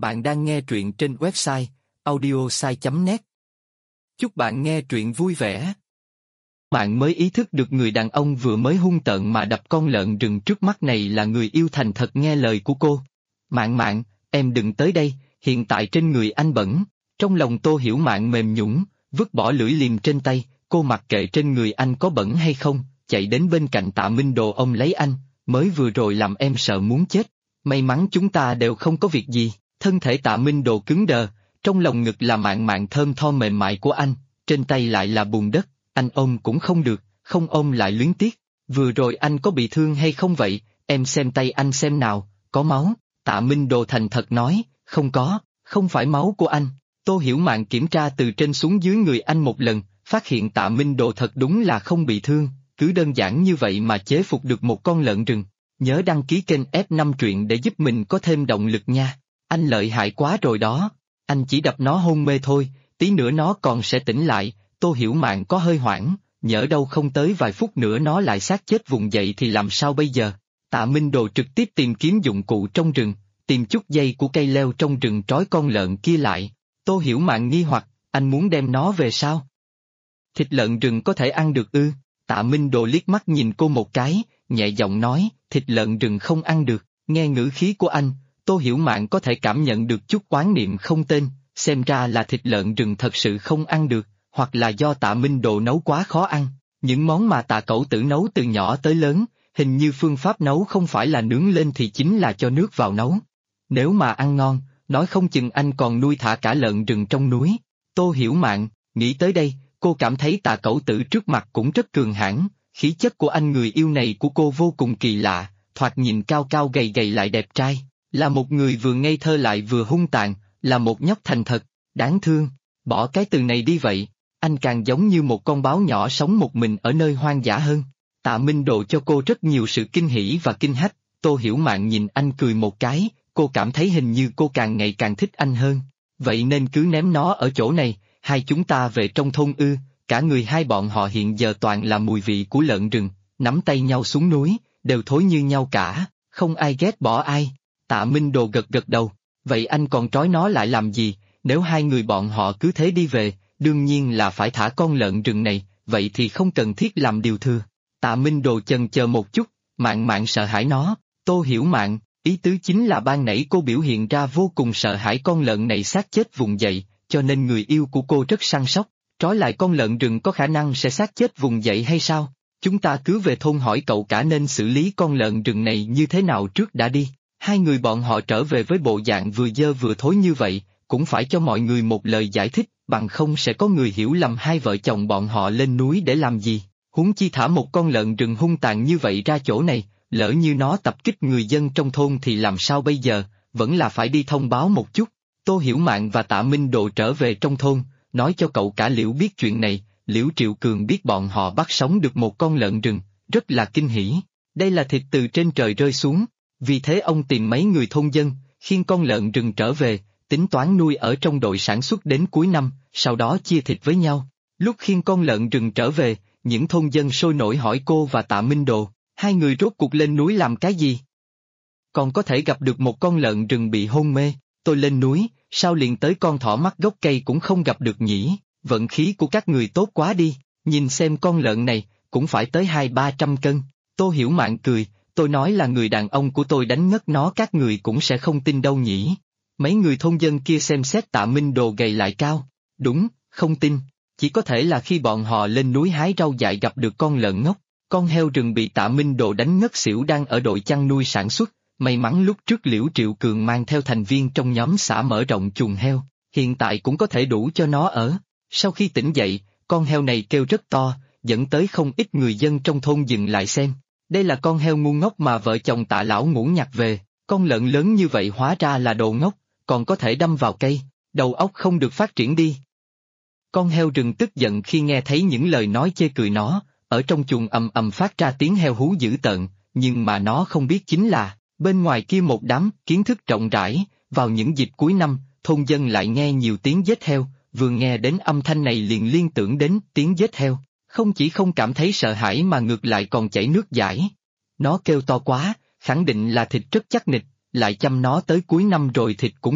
Bạn đang nghe truyện trên website audiosai.net. Chúc bạn nghe truyện vui vẻ. Bạn mới ý thức được người đàn ông vừa mới hung tợn mà đập con lợn rừng trước mắt này là người yêu thành thật nghe lời của cô. Mạn, em đừng tới đây, hiện tại trên người anh bẩn. Trong lòng Tô Hiểu Mạn mềm nhũn, vứt bỏ lưỡi liềm trên tay, cô mặc kệ trên người anh có bẩn hay không, chạy đến bên cạnh Tạ Minh Đồ ôm lấy anh, mới vừa rồi làm em sợ muốn chết. May mắn chúng ta đều không có việc gì. Thân thể Tạ Minh Đồ cứng đờ, trong lòng ngực là mạn thơm tho mềm mại của anh, trên tay lại là bùn đất, anh ôm cũng không được, không ôm lại luyến tiếc. Vừa rồi anh có bị thương hay không vậy, em xem tay anh xem nào, có máu. Tạ Minh Đồ thành thật nói, không có, không phải máu của anh. Tô Hiểu Mạn kiểm tra từ trên xuống dưới người anh một lần, phát hiện Tạ Minh Đồ thật đúng là không bị thương, cứ đơn giản như vậy mà chế phục được một con lợn rừng. Nhớ đăng ký kênh F5 truyện để giúp mình có thêm động lực nha. Anh lợi hại quá rồi đó, anh chỉ đập nó hôn mê thôi, tí nữa nó còn sẽ tỉnh lại. Tô Hiểu Mạn có hơi hoảng, nhỡ đâu không tới vài phút nữa nó lại xác chết vùng dậy thì làm sao bây giờ. Tạ Minh Đồ trực tiếp tìm kiếm dụng cụ trong rừng, tìm chút dây của cây leo trong rừng trói con lợn kia lại. Tô Hiểu Mạn nghi hoặc, anh muốn đem nó về sao? Thịt lợn rừng có thể ăn được ư? Tạ Minh Đồ liếc mắt nhìn cô một cái, nhẹ giọng nói, thịt lợn rừng không ăn được. Nghe ngữ khí của anh, Tô Hiểu Mạn có thể cảm nhận được chút oán niệm không tên, xem ra là thịt lợn rừng thật sự không ăn được, hoặc là do Tạ Minh Đồ nấu quá khó ăn. Những món mà Tạ Cẩu Tử nấu từ nhỏ tới lớn, hình như phương pháp nấu không phải là nướng lên thì chính là cho nước vào nấu. Nếu mà ăn ngon, nói không chừng anh còn nuôi thả cả lợn rừng trong núi. Tô Hiểu Mạn, nghĩ tới đây, cô cảm thấy Tạ Cẩu Tử trước mặt cũng rất cường hãn, khí chất của anh người yêu này của cô vô cùng kỳ lạ, thoạt nhìn cao cao gầy gầy lại đẹp trai. Là một người vừa ngây thơ lại vừa hung tàn, là một nhóc thành thật, đáng thương. Bỏ cái từ này đi vậy, anh càng giống như một con báo nhỏ sống một mình ở nơi hoang dã hơn. Tạ Minh Độ cho cô rất nhiều sự kinh hỉ và kinh hách. Tô Hiểu Mạn nhìn anh cười một cái, cô cảm thấy hình như cô càng ngày càng thích anh hơn. Vậy nên cứ ném nó ở chỗ này, hai chúng ta về trong thôn ư? Cả người hai bọn họ hiện giờ toàn là mùi vị của lợn rừng, nắm tay nhau xuống núi, đều thối như nhau cả, không ai ghét bỏ ai. Tạ Minh Đồ gật gật đầu, vậy anh còn trói nó lại làm gì? Nếu hai người bọn họ cứ thế đi về, đương nhiên là phải thả con lợn rừng này, vậy thì không cần thiết làm điều thừa. Tạ Minh Đồ chần chờ một chút, Mạn sợ hãi nó. Tô Hiểu Mạn, ý tứ chính là ban nãy cô biểu hiện ra vô cùng sợ hãi con lợn này xác chết vùng dậy, cho nên người yêu của cô rất săn sóc. Trói lại con lợn rừng có khả năng sẽ xác chết vùng dậy hay sao? Chúng ta cứ về thôn hỏi cậu cả nên xử lý con lợn rừng này như thế nào trước đã đi. Hai người bọn họ trở về với bộ dạng vừa dơ vừa thối như vậy, cũng phải cho mọi người một lời giải thích, bằng không sẽ có người hiểu lầm hai vợ chồng bọn họ lên núi để làm gì. Huống chi thả một con lợn rừng hung tàn như vậy ra chỗ này, lỡ như nó tập kích người dân trong thôn thì làm sao bây giờ, vẫn là phải đi thông báo một chút. Tô Hiểu Mạn và Tạ Minh Độ trở về trong thôn, nói cho cậu cả Liễu biết chuyện này. Liễu Triệu Cường biết bọn họ bắt sống được một con lợn rừng, rất là kinh hỉ. Đây là thịt từ trên trời rơi xuống, vì thế ông tìm mấy người thôn dân, khiêng con lợn rừng trở về, tính toán nuôi ở trong đội sản xuất đến cuối năm, sau đó chia thịt với nhau. Lúc khiêng con lợn rừng trở về, những thôn dân sôi nổi hỏi cô và Tạ Minh Đồ, hai người rốt cuộc lên núi làm cái gì? Còn có thể gặp được một con lợn rừng bị hôn mê, tôi lên núi, sao liền tới con thỏ mắc gốc cây cũng không gặp được nhỉ? Vận khí của các người tốt quá đi, nhìn xem con lợn này, cũng phải tới 200-300 cân. Tô Hiểu Mạn cười, tôi nói là người đàn ông của tôi đánh ngất nó các người cũng sẽ không tin đâu nhỉ. Mấy người thôn dân kia xem xét Tạ Minh Đồ gầy lại cao, đúng, không tin, chỉ có thể là khi bọn họ lên núi hái rau dại gặp được con lợn ngốc. Con heo rừng bị Tạ Minh Đồ đánh ngất xỉu đang ở đội chăn nuôi sản xuất, may mắn lúc trước Liễu Triệu Cường mang theo thành viên trong nhóm xã mở rộng chuồng heo, hiện tại cũng có thể đủ cho nó ở. Sau khi tỉnh dậy, con heo này kêu rất to, dẫn tới không ít người dân trong thôn dừng lại xem. Đây là con heo ngu ngốc mà vợ chồng Tạ lão ngủ nhặt về, con lợn lớn như vậy hóa ra là đồ ngốc, còn có thể đâm vào cây, đầu óc không được phát triển đi. Con heo rừng tức giận khi nghe thấy những lời nói chê cười nó, ở trong chuồng ầm phát ra tiếng heo hú dữ tợn, nhưng mà nó không biết chính là, bên ngoài kia một đám kiến thức rộng rãi, vào những dịp cuối năm, thôn dân lại nghe nhiều tiếng giết heo, vừa nghe đến âm thanh này liền liên tưởng đến tiếng giết heo, không chỉ không cảm thấy sợ hãi mà ngược lại còn chảy nước dãi. Nó kêu to quá, khẳng định là thịt rất chắc nịch, lại chăm nó tới cuối năm rồi thịt cũng được,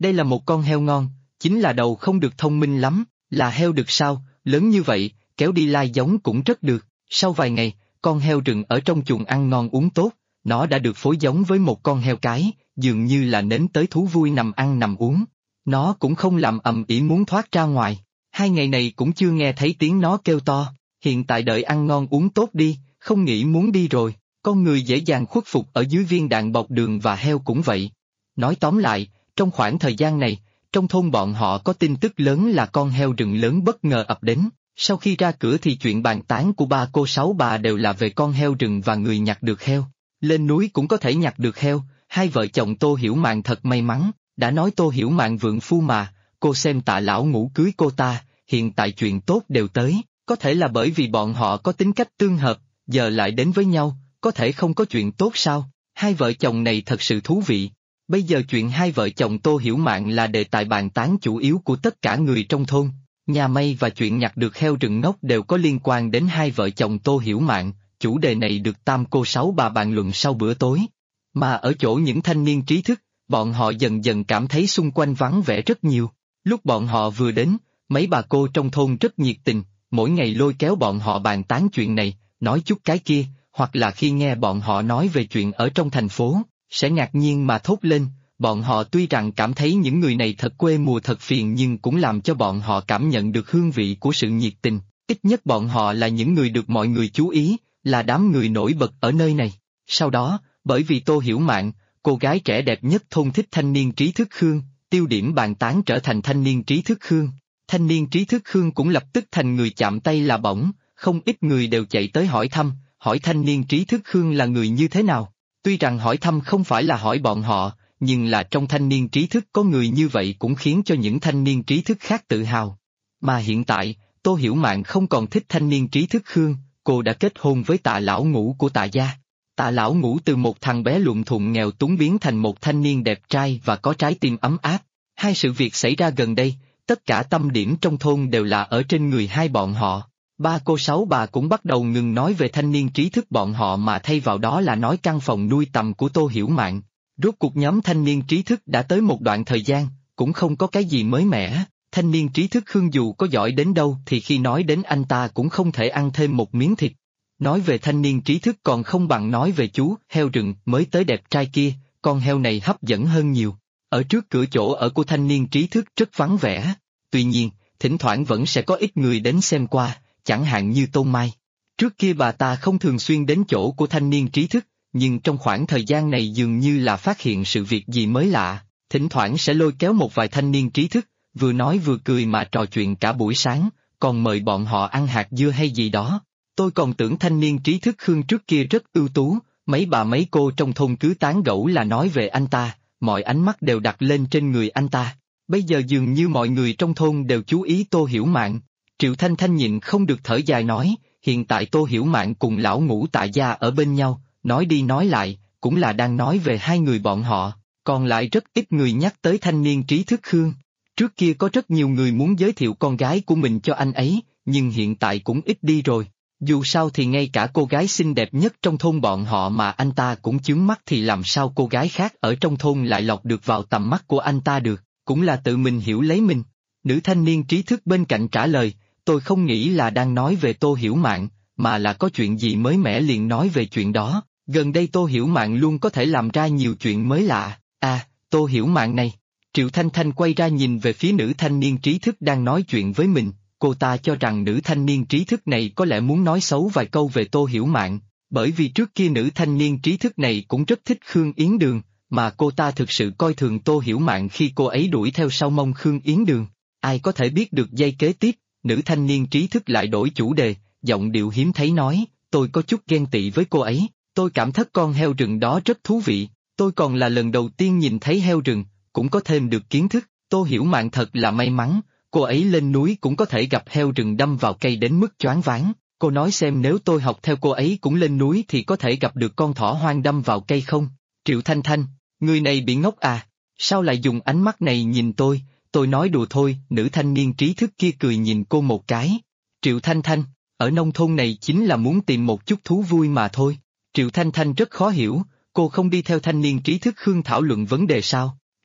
Đây là một con heo ngon, chính là đầu không được thông minh lắm, là heo đực sao, lớn như vậy, kéo đi lai giống cũng rất được. Sau vài ngày, con heo rừng ở trong chuồng ăn ngon uống tốt, nó đã được phối giống với một con heo cái, dường như là nếm tới thú vui nằm ăn nằm uống. Nó cũng không làm ầm ĩ muốn thoát ra ngoài, 2 ngày này cũng chưa nghe thấy tiếng nó kêu to, hiện tại đợi ăn ngon uống tốt đi, không nghĩ muốn đi rồi, con người dễ dàng khuất phục ở dưới viên đạn bọc đường và heo cũng vậy. Nói tóm lại, trong khoảng thời gian này, trong thôn bọn họ có tin tức lớn là con heo rừng lớn bất ngờ ập đến. Sau khi ra cửa thì chuyện bàn tán của ba cô sáu bà đều là về con heo rừng và người nhặt được heo. Lên núi cũng có thể nhặt được heo, hai vợ chồng Tô Hiểu Mạn thật may mắn, đã nói Tô Hiểu Mạn vượng phu mà, cô xem Tạ lão ngũ cưới cô ta, hiện tại chuyện tốt đều tới, có thể là bởi vì bọn họ có tính cách tương hợp, giờ lại đến với nhau, có thể không có chuyện tốt sao, hai vợ chồng này thật sự thú vị. Bây giờ chuyện hai vợ chồng Tô Hiểu Mạn là đề tài bàn tán chủ yếu của tất cả người trong thôn. Nhà may và chuyện nhặt được heo rừng ngốc đều có liên quan đến hai vợ chồng Tô Hiểu Mạn, chủ đề này được tam cô sáu bà bàn luận sau bữa tối. Mà ở chỗ những thanh niên trí thức, bọn họ dần dần cảm thấy xung quanh vắng vẻ rất nhiều. Lúc bọn họ vừa đến, mấy bà cô trong thôn rất nhiệt tình, mỗi ngày lôi kéo bọn họ bàn tán chuyện này, nói chút cái kia, hoặc là khi nghe bọn họ nói về chuyện ở trong thành phố, sẽ ngạc nhiên mà thốt lên. Bọn họ tuy rằng cảm thấy những người này thật quê mùa thật phiền nhưng cũng làm cho bọn họ cảm nhận được hương vị của sự nhiệt tình, ít nhất bọn họ là những người được mọi người chú ý, là đám người nổi bật ở nơi này. Sau đó, bởi vì Tô Hiểu Mạn, cô gái trẻ đẹp nhất thôn thích thanh niên trí thức Khương, tiêu điểm bàn tán trở thành thanh niên trí thức Khương. Thanh niên trí thức Khương cũng lập tức thành người chạm tay là bỏng, không ít người đều chạy tới hỏi thăm, hỏi thanh niên trí thức Khương là người như thế nào. Tuy rằng hỏi thăm không phải là hỏi bọn họ, nhưng là trong thanh niên trí thức có người như vậy cũng khiến cho những thanh niên trí thức khác tự hào. Mà hiện tại, Tô Hiểu Mạn không còn thích thanh niên trí thức Khương, cô đã kết hôn với Tạ lão ngũ của Tạ gia. Tạ lão ngũ từ một thằng bé luộm thuộm nghèo túng biến thành một thanh niên đẹp trai và có trái tim ấm áp. Hai sự việc xảy ra gần đây, tất cả tâm điểm trong thôn đều là ở trên người hai bọn họ. Ba cô sáu bà cũng bắt đầu ngừng nói về thanh niên trí thức bọn họ mà thay vào đó là nói căn phòng nuôi tầm của Tô Hiểu Mạn. Rốt cuộc nhóm thanh niên trí thức đã tới một đoạn thời gian, cũng không có cái gì mới mẻ, thanh niên trí thức Khương dù có giỏi đến đâu thì khi nói đến anh ta cũng không thể ăn thêm một miếng thịt. Nói về thanh niên trí thức còn không bằng nói về chú heo rừng mới tới đẹp trai kia, con heo này hấp dẫn hơn nhiều. Ở trước cửa chỗ ở của thanh niên trí thức rất vắng vẻ, tuy nhiên, thỉnh thoảng vẫn sẽ có ít người đến xem qua, chẳng hạn như Tôn Mai. Trước kia bà ta không thường xuyên đến chỗ của thanh niên trí thức, nhưng trong khoảng thời gian này dường như là phát hiện sự việc gì mới lạ, thỉnh thoảng sẽ lôi kéo một vài thanh niên trí thức, vừa nói vừa cười mà trò chuyện cả buổi sáng, còn mời bọn họ ăn hạt dưa hay gì đó. Tôi còn tưởng thanh niên trí thức Khương trước kia rất ưu tú, mấy bà mấy cô trong thôn cứ tán gẫu là nói về anh ta, mọi ánh mắt đều đặt lên trên người anh ta. Bây giờ dường như mọi người trong thôn đều chú ý Tô Hiểu Mạn. Triệu Thanh Thanh nhịn không được thở dài nói, hiện tại Tô Hiểu Mạn cùng lão ngũ Tạ gia ở bên nhau, nói đi nói lại, cũng là đang nói về hai người bọn họ, còn lại rất ít người nhắc tới thanh niên trí thức Khương. Trước kia có rất nhiều người muốn giới thiệu con gái của mình cho anh ấy, nhưng hiện tại cũng ít đi rồi. Dù sao thì ngay cả cô gái xinh đẹp nhất trong thôn bọn họ mà anh ta cũng chướng mắt thì làm sao cô gái khác ở trong thôn lại lọt được vào tầm mắt của anh ta được, cũng là tự mình hiểu lấy mình. Nữ thanh niên trí thức bên cạnh trả lời, tôi không nghĩ là đang nói về Tô Hiểu Mạn, mà là có chuyện gì mới mẻ liền nói về chuyện đó. Gần đây Tô Hiểu Mạn luôn có thể làm ra nhiều chuyện mới lạ. À, Tô Hiểu Mạn này. Triệu Thanh Thanh quay ra nhìn về phía nữ thanh niên trí thức đang nói chuyện với mình, cô ta cho rằng nữ thanh niên trí thức này có lẽ muốn nói xấu vài câu về Tô Hiểu Mạn, bởi vì trước kia nữ thanh niên trí thức này cũng rất thích Khương Yến Đường, mà cô ta thực sự coi thường Tô Hiểu Mạn khi cô ấy đuổi theo sau mông Khương Yến Đường. Ai có thể biết được giây kế tiếp, nữ thanh niên trí thức lại đổi chủ đề, giọng điệu hiếm thấy nói, tôi có chút ghen tị với cô ấy. Tôi cảm thấy con heo rừng đó rất thú vị, tôi còn là lần đầu tiên nhìn thấy heo rừng, cũng có thêm được kiến thức. Tô Hiểu Mạn thật là may mắn, cô ấy lên núi cũng có thể gặp heo rừng đâm vào cây đến mức choáng váng. Cô nói xem nếu tôi học theo cô ấy cũng lên núi thì có thể gặp được con thỏ hoang đâm vào cây không? Triệu Thanh Thanh, người này bị ngốc à? Sao lại dùng ánh mắt này nhìn tôi nói đùa thôi. Nữ thanh niên trí thức kia cười nhìn cô một cái. Triệu Thanh Thanh, ở nông thôn này chính là muốn tìm một chút thú vui mà thôi. Triệu Thanh Thanh rất khó hiểu, cô không đi theo thanh niên trí thức Khương thảo luận vấn đề sao?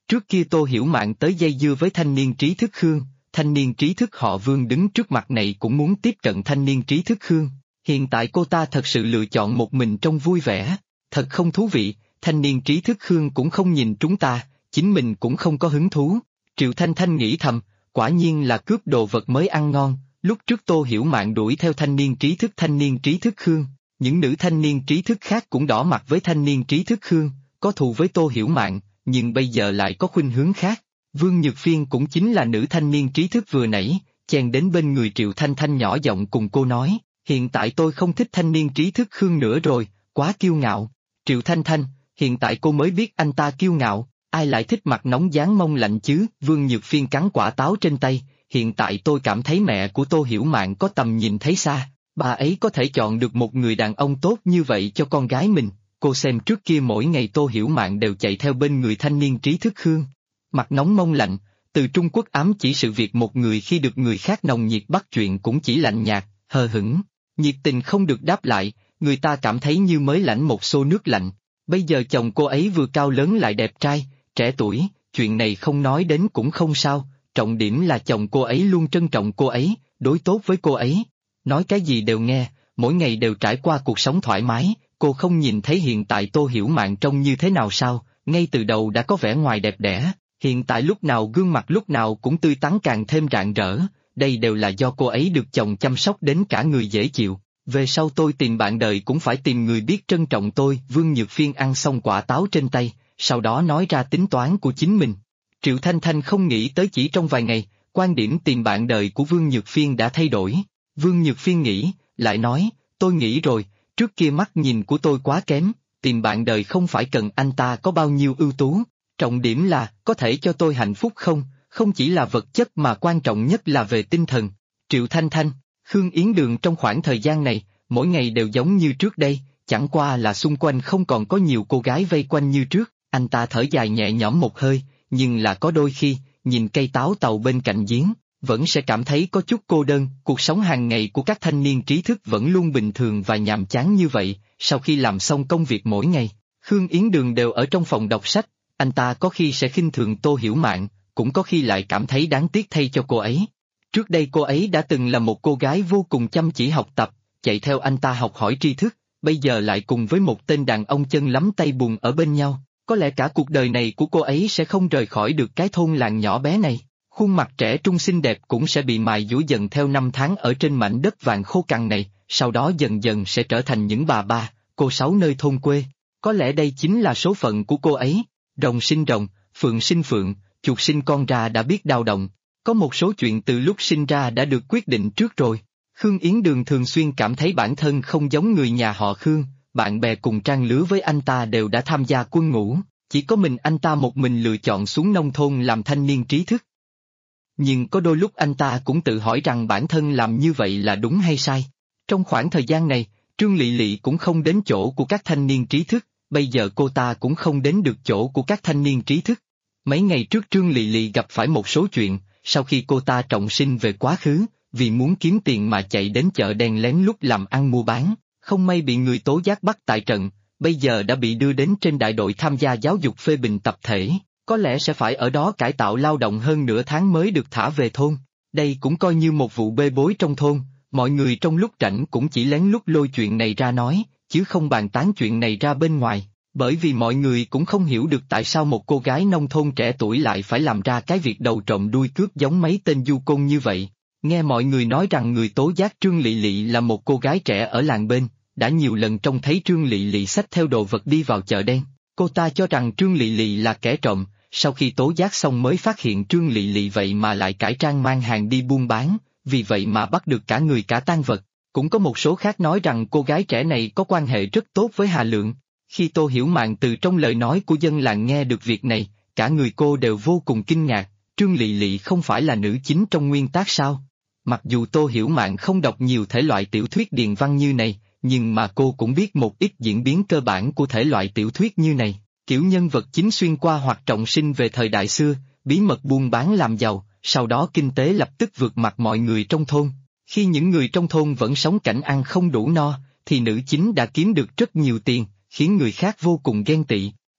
Trước kia Tô Hiểu Mạn tới dây dưa với thanh niên trí thức Khương, thanh niên trí thức họ Vương đứng trước mặt này cũng muốn tiếp cận thanh niên trí thức Khương. Hiện tại cô ta thật sự lựa chọn một mình trông vui vẻ, thật không thú vị, thanh niên trí thức Khương cũng không nhìn chúng ta, chính mình cũng không có hứng thú. Triệu Thanh Thanh nghĩ thầm, quả nhiên là cướp đồ vật mới ăn ngon, lúc trước Tô Hiểu Mạn đuổi theo thanh niên trí thức Khương, những nữ thanh niên trí thức khác cũng đỏ mặt với thanh niên trí thức Khương, có thù với Tô Hiểu Mạn, nhưng bây giờ lại có khuynh hướng khác. Vương Nhược Phiên cũng chính là nữ thanh niên trí thức vừa nãy, chen đến bên người Triệu Thanh Thanh nhỏ giọng cùng cô nói, hiện tại tôi không thích thanh niên trí thức Khương nữa rồi, quá kiêu ngạo. Triệu Thanh Thanh, hiện tại cô mới biết anh ta kiêu ngạo, ai lại thích mặt nóng dán mông lạnh chứ? Vương Nhược Phiên cắn quả táo trên tay, hiện tại tôi cảm thấy mẹ của Tô Hiểu Mạn có tầm nhìn thấy xa, bà ấy có thể chọn được một người đàn ông tốt như vậy cho con gái mình. Cô xem trước kia mỗi ngày Tô Hiểu Mạn đều chạy theo bên người thanh niên trí thức Khương. Mặt nóng mông lạnh, từ Trung Quốc ám chỉ sự việc một người khi được người khác nồng nhiệt bắt chuyện cũng chỉ lạnh nhạt, hờ hững, nhiệt tình không được đáp lại, người ta cảm thấy như mới lãnh một xô nước lạnh. Bây giờ chồng cô ấy vừa cao lớn lại đẹp trai, trẻ tuổi, chuyện này không nói đến cũng không sao, trọng điểm là chồng cô ấy luôn trân trọng cô ấy, đối tốt với cô ấy. Nói cái gì đều nghe, mỗi ngày đều trải qua cuộc sống thoải mái, cô không nhìn thấy hiện tại Tô Hiểu Mạn trông như thế nào sao, ngay từ đầu đã có vẻ ngoài đẹp đẽ, hiện tại lúc nào gương mặt lúc nào cũng tươi tắn càng thêm rạng rỡ, đây đều là do cô ấy được chồng chăm sóc đến cả người dễ chịu. Về sau tôi tìm bạn đời cũng phải tìm người biết trân trọng tôi. Vương Nhược Phiên ăn xong quả táo trên tay, sau đó nói ra tính toán của chính mình. Triệu Thanh Thanh không nghĩ tới chỉ trong vài ngày, quan điểm tìm bạn đời của Vương Nhược Phiên đã thay đổi. Vương Nhược Phiên nghĩ, lại nói, tôi nghĩ rồi, trước kia mắt nhìn của tôi quá kém, tìm bạn đời không phải cần anh ta có bao nhiêu ưu tú, trọng điểm là có thể cho tôi hạnh phúc không, không chỉ là vật chất mà quan trọng nhất là về tinh thần. Triệu Thanh Thanh, Khương Yến Đường trong khoảng thời gian này, mỗi ngày đều giống như trước đây, chẳng qua là xung quanh không còn có nhiều cô gái vây quanh như trước. Anh ta thở dài nhẹ nhõm một hơi, nhưng là có đôi khi, nhìn cây táo tàu bên cạnh giếng, vẫn sẽ cảm thấy có chút cô đơn. Cuộc sống hàng ngày của các thanh niên trí thức vẫn luôn bình thường và nhàm chán như vậy. Sau khi làm xong công việc mỗi ngày, Khương Yến Đường đều ở trong phòng đọc sách, anh ta có khi sẽ khinh thường Tô Hiểu Mạn, cũng có khi lại cảm thấy đáng tiếc thay cho cô ấy. Trước đây cô ấy đã từng là một cô gái vô cùng chăm chỉ học tập, chạy theo anh ta học hỏi tri thức, bây giờ lại cùng với một tên đàn ông chân lắm tay bùn ở bên nhau, có lẽ cả cuộc đời này của cô ấy sẽ không rời khỏi được cái thôn làng nhỏ bé này, khuôn mặt trẻ trung xinh đẹp cũng sẽ bị mài dũa dần theo năm tháng ở trên mảnh đất vàng khô cằn này, sau đó dần dần sẽ trở thành những bà ba, cô sáu nơi thôn quê, có lẽ đây chính là số phận của cô ấy. Rồng sinh rồng, phượng sinh phượng, chuột sinh con ra đã biết dao động. Có một số chuyện từ lúc sinh ra đã được quyết định trước rồi. Khương Yến Đường thường xuyên cảm thấy bản thân không giống người nhà họ Khương, bạn bè cùng trang lứa với anh ta đều đã tham gia quân ngũ, chỉ có mình anh ta một mình lựa chọn xuống nông thôn làm thanh niên trí thức. Nhưng có đôi lúc anh ta cũng tự hỏi rằng bản thân làm như vậy là đúng hay sai. Trong khoảng thời gian này, Trương Lị Lị cũng không đến chỗ của các thanh niên trí thức, bây giờ cô ta cũng không đến được chỗ của các thanh niên trí thức. Mấy ngày trước Trương Lị Lị gặp phải một số chuyện. Sau khi cô ta trọng sinh về quá khứ, vì muốn kiếm tiền mà chạy đến chợ đen lén lút làm ăn mua bán, không may bị người tố giác bắt tại trận, bây giờ đã bị đưa đến trên đại đội tham gia giáo dục phê bình tập thể, có lẽ sẽ phải ở đó cải tạo lao động hơn nửa tháng mới được thả về thôn. Đây cũng coi như một vụ bê bối trong thôn, mọi người trong lúc rảnh cũng chỉ lén lút lôi chuyện này ra nói, chứ không bàn tán chuyện này ra bên ngoài. Bởi vì mọi người cũng không hiểu được tại sao một cô gái nông thôn trẻ tuổi lại phải làm ra cái việc đầu trộm đuôi cướp giống mấy tên du côn như vậy. Nghe mọi người nói rằng người tố giác Trương Lị Lị là một cô gái trẻ ở làng bên, đã nhiều lần trông thấy Trương Lị Lị xách theo đồ vật đi vào chợ đen. Cô ta cho rằng Trương Lị Lị là kẻ trộm, sau khi tố giác xong mới phát hiện Trương Lị Lị vậy mà lại cải trang mang hàng đi buôn bán, vì vậy mà bắt được cả người cả tang vật. Cũng có một số khác nói rằng cô gái trẻ này có quan hệ rất tốt với Hà Lượng. Khi Tô Hiểu Mạn từ trong lời nói của dân làng nghe được việc này, cả người cô đều vô cùng kinh ngạc, Trương Lị Lị không phải là nữ chính trong nguyên tác sao? Mặc dù Tô Hiểu Mạn không đọc nhiều thể loại tiểu thuyết điền văn như này, nhưng mà cô cũng biết một ít diễn biến cơ bản của thể loại tiểu thuyết như này, kiểu nhân vật chính xuyên qua hoặc trọng sinh về thời đại xưa, bí mật buôn bán làm giàu, sau đó kinh tế lập tức vượt mặt mọi người trong thôn. Khi những người trong thôn vẫn sống cảnh ăn không đủ no, thì nữ chính đã kiếm được rất nhiều tiền, khiến người khác vô cùng ghen tị.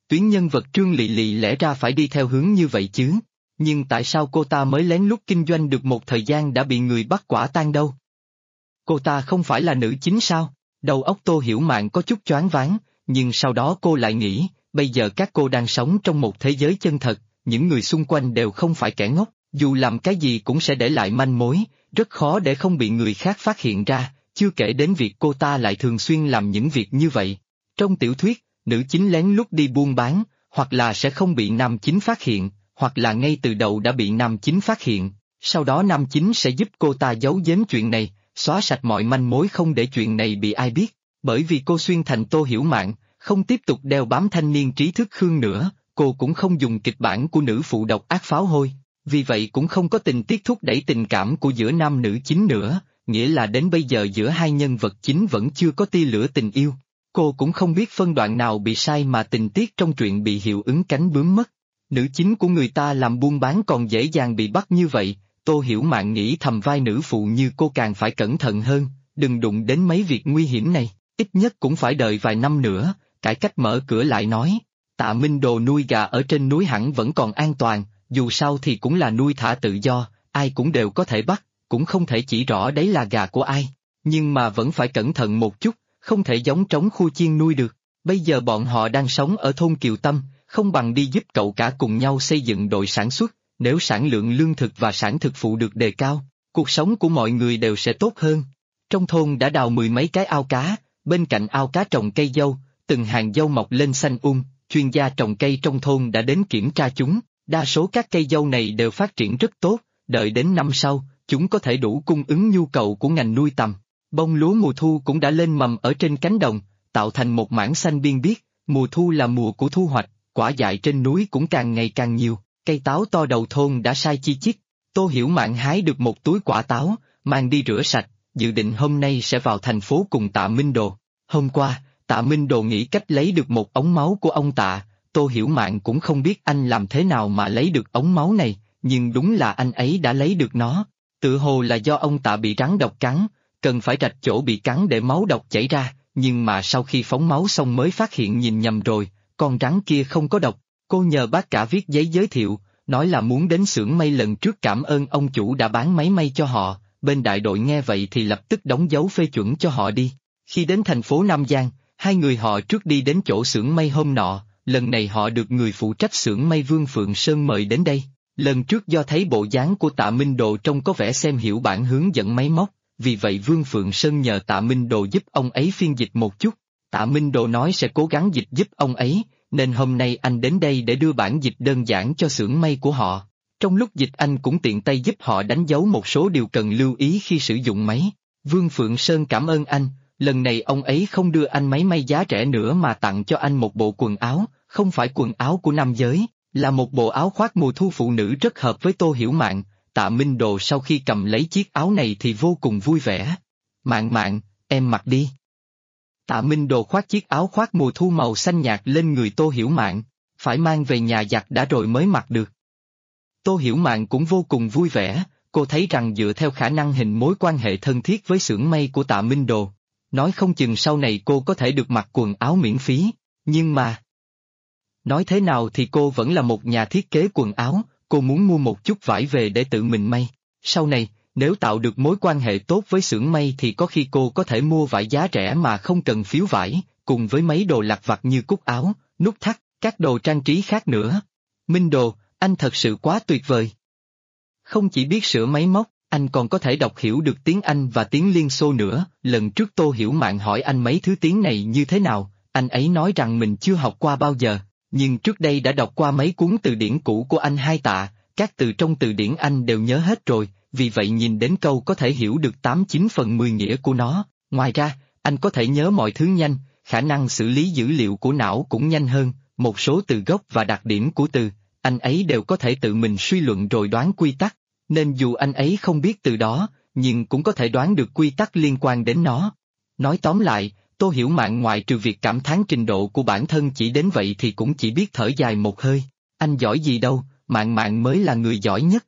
tuyến nhân vật Trương Lị Lị lẽ ra phải đi theo hướng như vậy chứ. Nhưng tại sao cô ta mới lén lút kinh doanh được một thời gian đã bị người bắt quả tang đâu? Cô ta không phải là nữ chính sao? Đầu óc Tô Hiểu Mạn có chút choáng váng, nhưng sau đó cô lại nghĩ, bây giờ các cô đang sống trong một thế giới chân thật, những người xung quanh đều không phải kẻ ngốc, dù làm cái gì cũng sẽ để lại manh mối, rất khó để không bị người khác phát hiện ra, chưa kể đến việc cô ta lại thường xuyên làm những việc như vậy. Trong tiểu thuyết, nữ chính lén lút đi buôn bán, hoặc là sẽ không bị nam chính phát hiện, hoặc là ngay từ đầu đã bị nam chính phát hiện, sau đó nam chính sẽ giúp cô ta giấu giếm chuyện này, xóa sạch mọi manh mối không để chuyện này bị ai biết. Bởi vì cô xuyên thành Tô Hiểu Mạn, không tiếp tục đeo bám thanh niên trí thức Khương nữa, cô cũng không dùng kịch bản của nữ phụ độc ác pháo hôi, vì vậy cũng không có tình tiết thúc đẩy tình cảm của giữa nam nữ chính nữa, nghĩa là đến bây giờ giữa hai nhân vật chính vẫn chưa có tia lửa tình yêu. Cô cũng không biết phân đoạn nào bị sai mà tình tiết trong truyện bị hiệu ứng cánh bướm mất. Nữ chính của người ta làm buôn bán còn dễ dàng bị bắt như vậy, Tô Hiểu Mạn nghĩ thầm vai nữ phụ như cô càng phải cẩn thận hơn, đừng đụng đến mấy việc nguy hiểm này, ít nhất cũng phải đợi vài năm nữa. Cải cách mở cửa lại nói, Tạ Minh Đồ nuôi gà ở trên núi hẳn vẫn còn an toàn, dù sao thì cũng là nuôi thả tự do, ai cũng đều có thể bắt, cũng không thể chỉ rõ đấy là gà của ai, nhưng mà vẫn phải cẩn thận một chút, không thể giống trống khu chiên nuôi được. Bây giờ bọn họ đang sống ở thôn Kiều Tâm, không bằng đi giúp cậu cả cùng nhau xây dựng đội sản xuất, nếu sản lượng lương thực và sản thực phụ được đề cao, cuộc sống của mọi người đều sẽ tốt hơn. Trong thôn đã đào 10 mấy cái ao cá, bên cạnh ao cá trồng cây dâu, từng hàng dâu mọc lên xanh chuyên gia trồng cây trong thôn đã đến kiểm tra chúng, đa số các cây dâu này đều phát triển rất tốt, đợi đến năm sau, chúng có thể đủ cung ứng nhu cầu của ngành nuôi tầm. Bông lúa mùa thu cũng đã lên mầm ở trên cánh đồng, tạo thành một mảng xanh biên biếc, mùa thu là mùa của thu hoạch, quả dại trên núi cũng càng ngày càng nhiều, cây táo to đầu thôn đã sai chi chít. Tô Hiểu Mạn hái được một túi quả táo, mang đi rửa sạch, dự định hôm nay sẽ vào thành phố cùng Tạ Minh Đồ. Hôm qua, Tạ Minh Đồ nghĩ cách lấy được một ống máu của ông Tạ, Tô Hiểu Mạn cũng không biết anh làm thế nào mà lấy được ống máu này, nhưng đúng là anh ấy đã lấy được nó. Tự hồ là do ông Tạ bị rắn độc cắn, cần phải rạch chỗ bị cắn để máu độc chảy ra, nhưng mà sau khi phóng máu xong mới phát hiện nhìn nhầm rồi, con rắn kia không có độc. Cô nhờ bác cả viết giấy giới thiệu, nói là muốn đến xưởng may lần trước cảm ơn ông chủ đã bán máy may cho họ, bên đại đội nghe vậy thì lập tức đóng dấu phê chuẩn cho họ đi. Khi đến thành phố Nam Giang, hai người họ trước đi đến chỗ xưởng may hôm nọ, lần này họ được người phụ trách xưởng may Vương Phượng Sơn mời đến đây. Lần trước do thấy bộ dáng của Tạ Minh Đồ trông có vẻ xem hiểu bản hướng dẫn máy móc, vì vậy Vương Phượng Sơn nhờ Tạ Minh Đồ giúp ông ấy phiên dịch một chút. Tạ Minh Đồ nói sẽ cố gắng dịch giúp ông ấy, nên hôm nay anh đến đây để đưa bản dịch đơn giản cho xưởng may của họ. Trong lúc dịch anh cũng tiện tay giúp họ đánh dấu một số điều cần lưu ý khi sử dụng máy. Vương Phượng Sơn cảm ơn anh, lần này ông ấy không đưa anh máy may giá rẻ nữa mà tặng cho anh một bộ quần áo, không phải quần áo của nam giới, là một bộ áo khoác mùa thu phụ nữ rất hợp với Tô Hiểu Mạn. Tạ Minh Đồ sau khi cầm lấy chiếc áo này thì vô cùng vui vẻ. Mạn Mạn, em mặc đi. Tạ Minh Đồ khoác chiếc áo khoác mùa thu màu xanh nhạt lên người Tô Hiểu Mạn, phải mang về nhà giặt đã rồi mới mặc được. Tô Hiểu Mạn cũng vô cùng vui vẻ, cô thấy rằng dựa theo khả năng hình mối quan hệ thân thiết với xưởng may của Tạ Minh Đồ, nói không chừng sau này cô có thể được mặc quần áo miễn phí, nhưng mà... Nói thế nào thì cô vẫn là một nhà thiết kế quần áo, cô muốn mua một chút vải về để tự mình may. Sau này, nếu tạo được mối quan hệ tốt với xưởng may thì có khi cô có thể mua vải giá rẻ mà không cần phiếu vải, cùng với mấy đồ lặt vặt như cúc áo, nút thắt, các đồ trang trí khác nữa. Minh Đồ, anh thật sự quá tuyệt vời. Không chỉ biết sửa máy móc, anh còn có thể đọc hiểu được tiếng Anh và tiếng Liên Xô nữa. Lần trước Tô Hiểu Mạn hỏi anh mấy thứ tiếng này như thế nào, anh ấy nói rằng mình chưa học qua bao giờ, nhưng trước đây đã đọc qua mấy cuốn từ điển cũ của anh Hai Tạ, các từ trong từ điển anh đều nhớ hết rồi, vì vậy nhìn đến câu có thể hiểu được 89/10 nghĩa của nó. Ngoài ra, anh có thể nhớ mọi thứ nhanh, khả năng xử lý dữ liệu của não cũng nhanh hơn, một số từ gốc và đặc điểm của từ, anh ấy đều có thể tự mình suy luận rồi đoán quy tắc, nên dù anh ấy không biết từ đó, nhưng cũng có thể đoán được quy tắc liên quan đến nó. Nói tóm lại, Tô Hiểu Mạn ngoại trừ việc cảm thán trình độ của bản thân chỉ đến vậy thì cũng chỉ biết thở dài một hơi, anh giỏi gì đâu, Mạn Mạn mới là người giỏi nhất.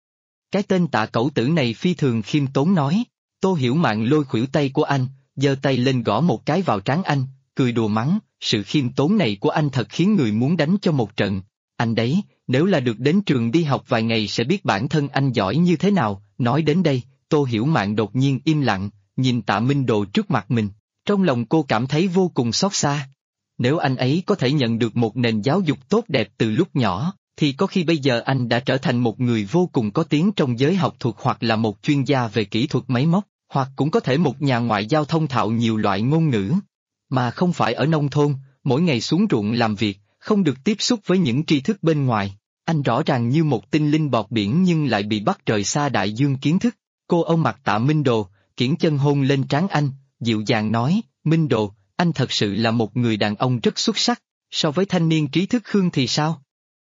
Cái tên Tạ cẩu tử này phi thường khiêm tốn nói. Tô Hiểu Mạn lôi khuỷu tay của anh, giơ tay lên gõ một cái vào trán anh, cười đùa mắng, sự khiêm tốn này của anh thật khiến người muốn đánh cho một trận. Anh đấy, nếu là được đến trường đi học vài ngày sẽ biết bản thân anh giỏi như thế nào. Nói đến đây, Tô Hiểu Mạn đột nhiên im lặng, nhìn Tạ Minh Đồ trước mặt mình. Trong lòng cô cảm thấy vô cùng xót xa. Nếu anh ấy có thể nhận được một nền giáo dục tốt đẹp từ lúc nhỏ, thì có khi bây giờ anh đã trở thành một người vô cùng có tiếng trong giới học thuật hoặc là một chuyên gia về kỹ thuật máy móc, hoặc cũng có thể một nhà ngoại giao thông thạo nhiều loại ngôn ngữ. Mà không phải ở nông thôn, mỗi ngày xuống ruộng làm việc, không được tiếp xúc với những tri thức bên ngoài. Anh rõ ràng như một tinh linh bọt biển nhưng lại bị bắt trời xa đại dương kiến thức. Cô ôm mặt Tạ Minh Đồ, kiễng chân hôn lên trán anh, dịu dàng nói, Minh Đồ, anh thật sự là một người đàn ông rất xuất sắc, so với thanh niên trí thức Khương thì sao?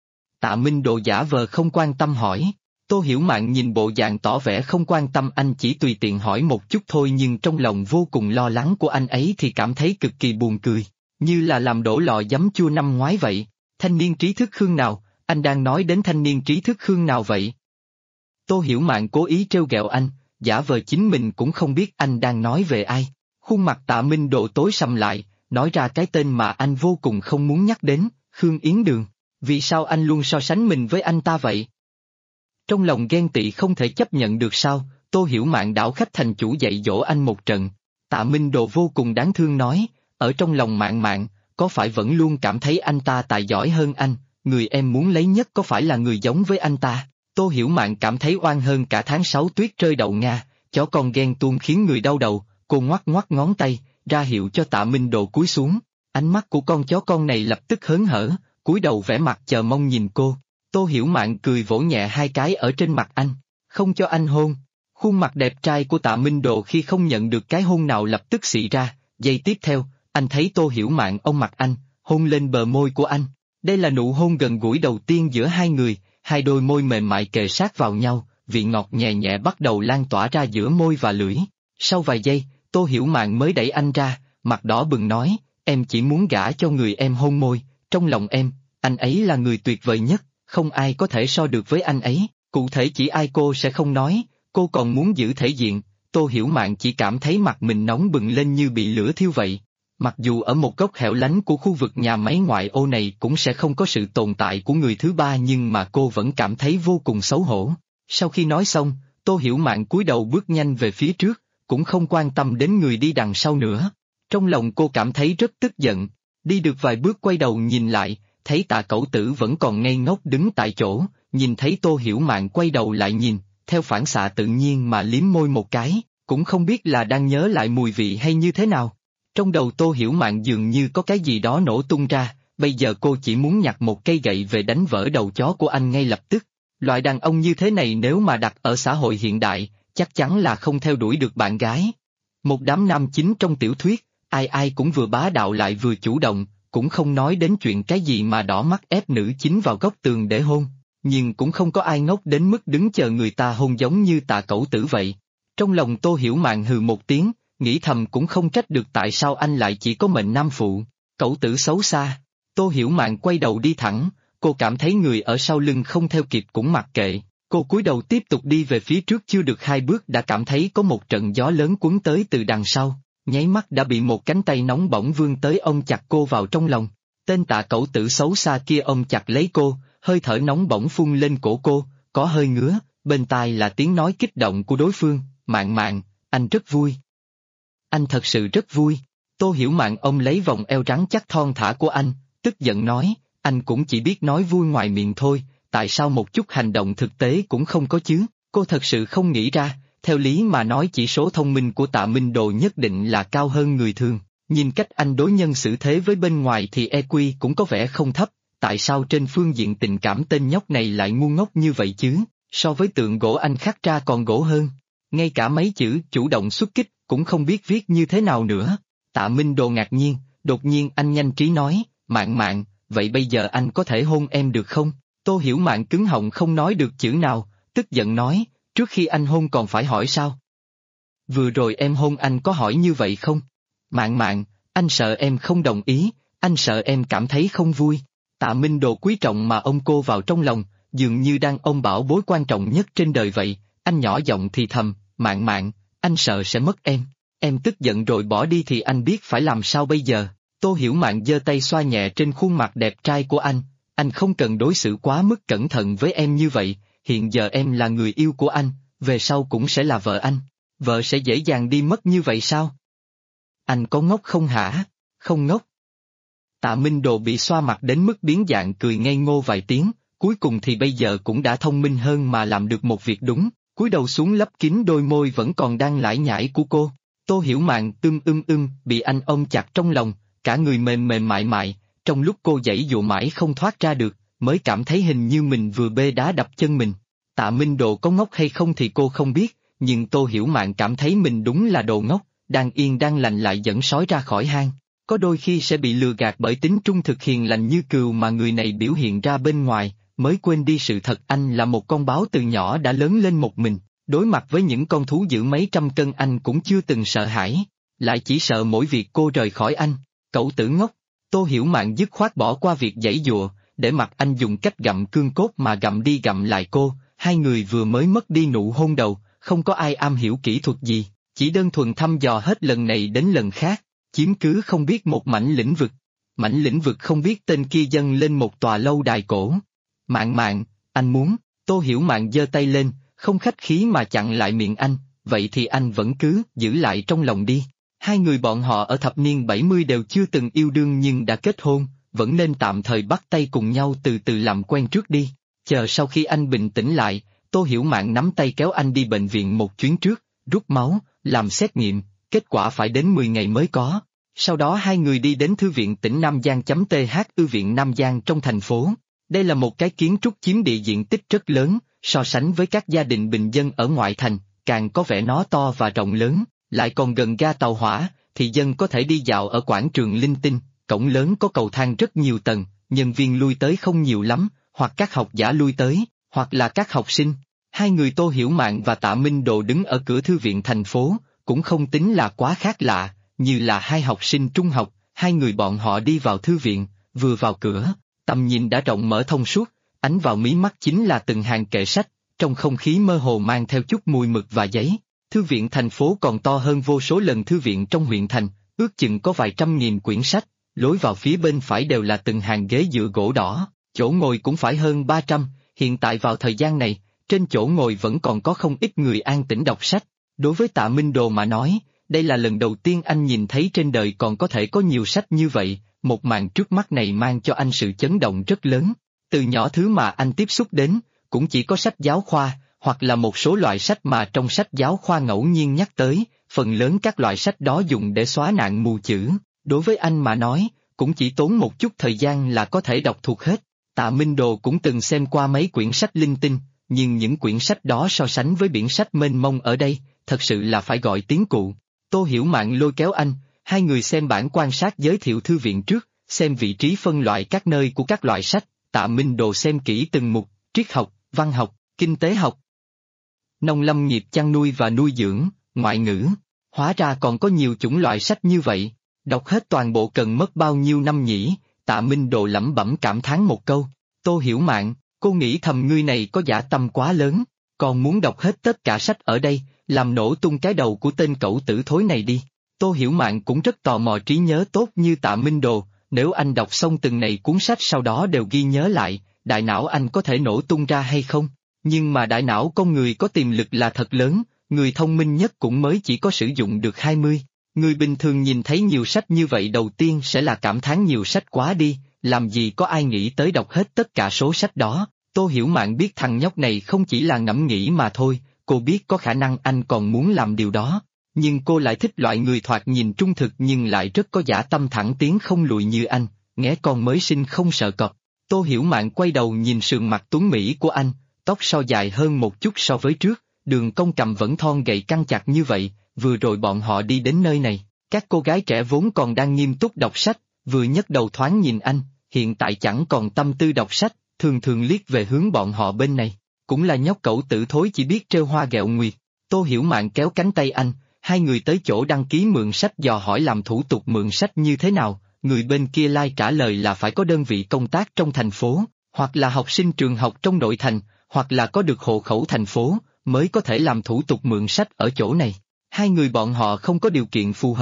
Tạ Minh Đồ giả vờ không quan tâm hỏi. Tô Hiểu Mạn nhìn bộ dạng tỏ vẻ không quan tâm anh chỉ tùy tiện hỏi một chút thôi nhưng trong lòng vô cùng lo lắng của anh ấy thì cảm thấy cực kỳ buồn cười, như là làm đổ lò giấm chua năm ngoái vậy. Thanh niên trí thức Khương nào, anh đang nói đến thanh niên trí thức Khương nào vậy? Tô Hiểu Mạn cố ý trêu ghẹo anh, giả vờ chính mình cũng không biết anh đang nói về ai. Khuôn mặt Tạ Minh Độ tối sầm lại, nói ra cái tên mà anh vô cùng không muốn nhắc đến, Khương Yến Đường. Vì sao anh luôn so sánh mình với anh ta vậy? Trong lòng ghen tị không thể chấp nhận được sao, Tô Hiểu Mạn đảo khách thành chủ dạy dỗ anh một trận. Tạ Minh Đồ vô cùng đáng thương nói, ở trong lòng Mạn Mạn, có phải vẫn luôn cảm thấy anh ta tài giỏi hơn anh, người em muốn lấy nhất có phải là người giống với anh ta? Tô Hiểu Mạn cảm thấy oan hơn cả tháng 6 tuyết rơi đậu Nga, chó con ghen tuông khiến người đau đầu, cô ngoắc ngoắc ngón tay, ra hiệu cho Tạ Minh Đồ cúi xuống. Ánh mắt của con chó con này lập tức hớn hở, cúi đầu vẻ mặt chờ mong nhìn cô. Tô Hiểu Mạn cười vỗ nhẹ hai cái ở trên mặt anh, không cho anh hôn. Khuôn mặt đẹp trai của Tạ Minh Đồ khi không nhận được cái hôn nào lập tức xị ra, giây tiếp theo, anh thấy Tô Hiểu Mạn ôm mặt anh, hôn lên bờ môi của anh. Đây là nụ hôn gần gũi đầu tiên giữa hai người, hai đôi môi mềm mại kề sát vào nhau, vị ngọt nhẹ nhẹ bắt đầu lan tỏa ra giữa môi và lưỡi. Sau vài giây, Tô Hiểu Mạn mới đẩy anh ra, mặt đỏ bừng nói, em chỉ muốn gả cho người em hôn môi, trong lòng em, anh ấy là người tuyệt vời nhất, không ai có thể so được với anh ấy, cụ thể chỉ ai cô sẽ không nói, cô còn muốn giữ thể diện. Tô Hiểu Mạn chỉ cảm thấy mặt mình nóng bừng lên như bị lửa thiêu vậy. Mặc dù ở một góc hẻo lánh của khu vực nhà máy ngoại ô này cũng sẽ không có sự tồn tại của người thứ ba nhưng mà cô vẫn cảm thấy vô cùng xấu hổ. Sau khi nói xong, Tô Hiểu Mạn cúi đầu bước nhanh về phía trước, cũng không quan tâm đến người đi đằng sau nữa. Trong lòng cô cảm thấy rất tức giận, đi được vài bước quay đầu nhìn lại, thấy Tạ Cẩu Tử vẫn còn ngây ngốc đứng tại chỗ, nhìn thấy Tô Hiểu Mạn quay đầu lại nhìn, theo phản xạ tự nhiên mà liếm môi một cái, cũng không biết là đang nhớ lại mùi vị hay như thế nào. Trong đầu Tô Hiểu Mạn dường như có cái gì đó nổ tung ra, bây giờ cô chỉ muốn nhặt một cây gậy về đánh vỡ đầu chó của anh ngay lập tức. Loại đàn ông như thế này nếu mà đặt ở xã hội hiện đại, chắc chắn là không theo đuổi được bạn gái. Một đám nam chính trong tiểu thuyết, ai ai cũng vừa bá đạo lại vừa chủ động, cũng không nói đến chuyện cái gì mà đỏ mắt ép nữ chính vào góc tường để hôn, nhưng cũng không có ai ngốc đến mức đứng chờ người ta hôn giống như Tạ Cẩu Tử vậy. Trong lòng Tô Hiểu Mạn hừ một tiếng, nghĩ thầm cũng không trách được tại sao anh lại chỉ có mệnh nam phụ, Cẩu Tử xấu xa. Tô Hiểu Mạn quay đầu đi thẳng, cô cảm thấy người ở sau lưng không theo kịp cũng mặc kệ, cô cúi đầu tiếp tục đi về phía trước chưa được hai bước đã cảm thấy có một trận gió lớn cuốn tới từ đằng sau, nháy mắt đã bị một cánh tay nóng bỏng vươn tới ôm chặt cô vào trong lòng. Tên Tạ Cẩu Tử xấu xa kia ôm chặt lấy cô, hơi thở nóng bỏng phun lên cổ cô, có hơi ngứa, bên tai là tiếng nói kích động của đối phương, Mạn Mạn, anh rất vui. Anh thật sự rất vui. Tô Hiểu Mạn ôm lấy vòng eo rắn chắc thon thả của anh, tức giận nói, anh cũng chỉ biết nói vui ngoài miệng thôi, tại sao một chút hành động thực tế cũng không có chứ? Cô thật sự không nghĩ ra, theo lý mà nói chỉ số thông minh của Tạ Minh Đồ nhất định là cao hơn người thường, nhìn cách anh đối nhân xử thế với bên ngoài thì EQ cũng có vẻ không thấp, tại sao trên phương diện tình cảm tên nhóc này lại ngu ngốc như vậy chứ, so với tượng gỗ anh khắc ra còn gỗ hơn, ngay cả mấy chữ chủ động xuất kích cũng không biết viết như thế nào nữa. Tạ Minh Đồ ngạc nhiên, đột nhiên anh nhanh trí nói, Mạn Mạn, vậy bây giờ anh có thể hôn em được không? Tô Hiểu Mạn cứng họng không nói được chữ nào, tức giận nói, trước khi anh hôn còn phải hỏi sao? Vừa rồi em hôn anh có hỏi như vậy không? Mạn Mạn, anh sợ em không đồng ý, anh sợ em cảm thấy không vui. Tạ Minh Đồ quý trọng mà ôm cô vào trong lòng, dường như đang ôm bảo bối quan trọng nhất trên đời vậy, anh nhỏ giọng thì thầm, Mạn Mạn, anh sợ sẽ mất em tức giận rồi bỏ đi thì anh biết phải làm sao bây giờ. Tô Hiểu Mạn giơ tay xoa nhẹ trên khuôn mặt đẹp trai của anh không cần đối xử quá mức cẩn thận với em như vậy, hiện giờ em là người yêu của anh, về sau cũng sẽ là vợ anh, vợ sẽ dễ dàng đi mất như vậy sao? Anh có ngốc không hả? Không ngốc. Tạ Minh Đồ bị xoa mặt đến mức biến dạng cười ngây ngô vài tiếng, cuối cùng thì bây giờ cũng đã thông minh hơn mà làm được một việc đúng, cúi đầu xuống lấp kín đôi môi vẫn còn đang lải nhải của cô. Tô Hiểu Mạn bị anh ôm chặt trong lòng, cả người mềm mềm mại mại, trong lúc cô giãy dụa mãi không thoát ra được, mới cảm thấy hình như mình vừa bê đá đập chân mình. Tạ Minh Đồ có ngốc hay không thì cô không biết, nhưng Tô Hiểu Mạn cảm thấy mình đúng là đồ ngốc, đang yên đang lành lại dẫn sói ra khỏi hang. Có đôi khi sẽ bị lừa gạt bởi tính trung thực hiền lành như cừu mà người này biểu hiện ra bên ngoài, mới quên đi sự thật anh là một con báo từ nhỏ đã lớn lên một mình, đối mặt với những con thú dữ mấy trăm cân anh cũng chưa từng sợ hãi, lại chỉ sợ mỗi việc cô rời khỏi anh. Cậu tử ngốc. Tô Hiểu Mạn dứt khoát bỏ qua việc giãy giụa, để mặc anh dùng cách gặm cương cốt mà gặm đi gặm lại cô, hai người vừa mới mất đi nụ hôn đầu, không có ai am hiểu kỹ thuật gì, chỉ đơn thuần thăm dò hết lần này đến lần khác, chiếm cứ không biết một mảnh lĩnh vực không biết tên kia dâng lên một tòa lâu đài cổ. Mạn, anh muốn. Tô Hiểu Mạn giơ tay lên, không khách khí mà chặn lại miệng anh, vậy thì anh vẫn cứ giữ lại trong lòng đi. Hai người bọn họ ở thập niên 70 đều chưa từng yêu đương nhưng đã kết hôn, vẫn nên tạm thời bắt tay cùng nhau từ từ làm quen trước đi. Chờ sau khi anh bình tĩnh lại, Tô Hiểu Mạn nắm tay kéo anh đi bệnh viện một chuyến trước, rút máu, làm xét nghiệm, kết quả phải đến 10 ngày mới có. Sau đó hai người đi đến Thư viện tỉnh Nam Giang.th Thư viện Nam Giang trong thành phố. Đây là một cái kiến trúc chiếm địa diện tích rất lớn, so sánh với các gia đình bình dân ở ngoại thành, càng có vẻ nó to và rộng lớn, lại còn gần ga tàu hỏa, thì dân có thể đi dạo ở quảng trường linh tinh, cổng lớn có cầu thang rất nhiều tầng, nhân viên lui tới không nhiều lắm, hoặc các học giả lui tới, hoặc là các học sinh. Hai người Tô Hiểu Mạn và Tạ Minh Đồ đứng ở cửa thư viện thành phố, cũng không tính là quá khác lạ, như là hai học sinh trung học. Hai người bọn họ đi vào thư viện, vừa vào cửa, tầm nhìn đã rộng mở thông suốt, ánh vào mí mắt chính là từng hàng kệ sách, trong không khí mơ hồ mang theo chút mùi mực và giấy. Thư viện thành phố còn to hơn vô số lần thư viện trong huyện thành, ước chừng có vài trăm nghìn quyển sách, lối vào phía bên phải đều là từng hàng ghế dựa gỗ đỏ, chỗ ngồi cũng phải hơn 300, hiện tại vào thời gian này, trên chỗ ngồi vẫn còn có không ít người an tĩnh đọc sách. Đối với Tạ Minh Đồ mà nói, đây là lần đầu tiên anh nhìn thấy trên đời còn có thể có nhiều sách như vậy, một màn trước mắt này mang cho anh sự chấn động rất lớn. Từ nhỏ thứ mà anh tiếp xúc đến, cũng chỉ có sách giáo khoa, hoặc là một số loại sách mà trong sách giáo khoa ngẫu nhiên nhắc tới, phần lớn các loại sách đó dùng để xóa nạn mù chữ, đối với anh mà nói, cũng chỉ tốn một chút thời gian là có thể đọc thuộc hết. Tạ Minh Đồ cũng từng xem qua mấy quyển sách linh tinh, nhưng những quyển sách đó so sánh với biển sách mênh mông ở đây, thật sự là phải gọi tiếng cụ. Tô Hiểu Mạn lôi kéo anh, hai người xem bản quan sát giới thiệu thư viện trước, xem vị trí phân loại các nơi của các loại sách. Tạ Minh Đồ xem kỹ từng mục, triết học, văn học, kinh tế học, nông lâm nghiệp chăn nuôi và nuôi dưỡng, ngoại ngữ. Hóa ra còn có nhiều chủng loại sách như vậy, đọc hết toàn bộ cần mất bao nhiêu năm nhỉ? Tạ Minh Đồ lẩm bẩm cảm thán một câu. Tô Hiểu Mạn, cô nghĩ thầm ngươi này có dã tâm quá lớn, còn muốn đọc hết tất cả sách ở đây, làm nổ tung cái đầu của tên cẩu tử thối này đi. Tô Hiểu Mạn cũng rất tò mò trí nhớ tốt như Tạ Minh Đồ, nếu anh đọc xong từng này cuốn sách sau đó đều ghi nhớ lại, đại não anh có thể nổ tung ra hay không? Nhưng mà đại não con người có tiềm lực là thật lớn, người thông minh nhất cũng mới chỉ có sử dụng được 20. Người bình thường nhìn thấy nhiều sách như vậy đầu tiên sẽ là cảm thán nhiều sách quá đi, làm gì có ai nghĩ tới đọc hết tất cả số sách đó. Tô Hiểu Mạn biết thằng nhóc này không chỉ là ngẫm nghĩ mà thôi, cô biết có khả năng anh còn muốn làm điều đó. Nhưng cô lại thích loại người thoạt nhìn trung thực nhưng lại rất có dã tâm thẳng tiến không lùi như anh, nghé con mới sinh không sợ cọp. Tô Hiểu Mạn quay đầu nhìn sườn mặt tuấn mỹ của anh, tóc so dài hơn một chút so với trước, đường cong cằm vẫn thon gầy căng chặt như vậy. Vừa rồi bọn họ đi đến nơi này, các cô gái trẻ vốn còn đang nghiêm túc đọc sách, vừa nhấc đầu thoáng nhìn anh, hiện tại chẳng còn tâm tư đọc sách, thường thường liếc về hướng bọn họ bên này. Cũng là nhóc cẩu tử thối chỉ biết trêu hoa ghẹo nguyệt. Tô Hiểu Mạn kéo cánh tay anh, hai người tới chỗ đăng ký mượn sách dò hỏi làm thủ tục mượn sách như thế nào. Người bên kia lai trả lời là phải có đơn vị công tác trong thành phố, hoặc là học sinh trường học trong nội thành, hoặc là có được hộ khẩu thành phố, mới có thể làm thủ tục mượn sách ở chỗ này. Hai người bọn họ không có điều kiện phù hợp,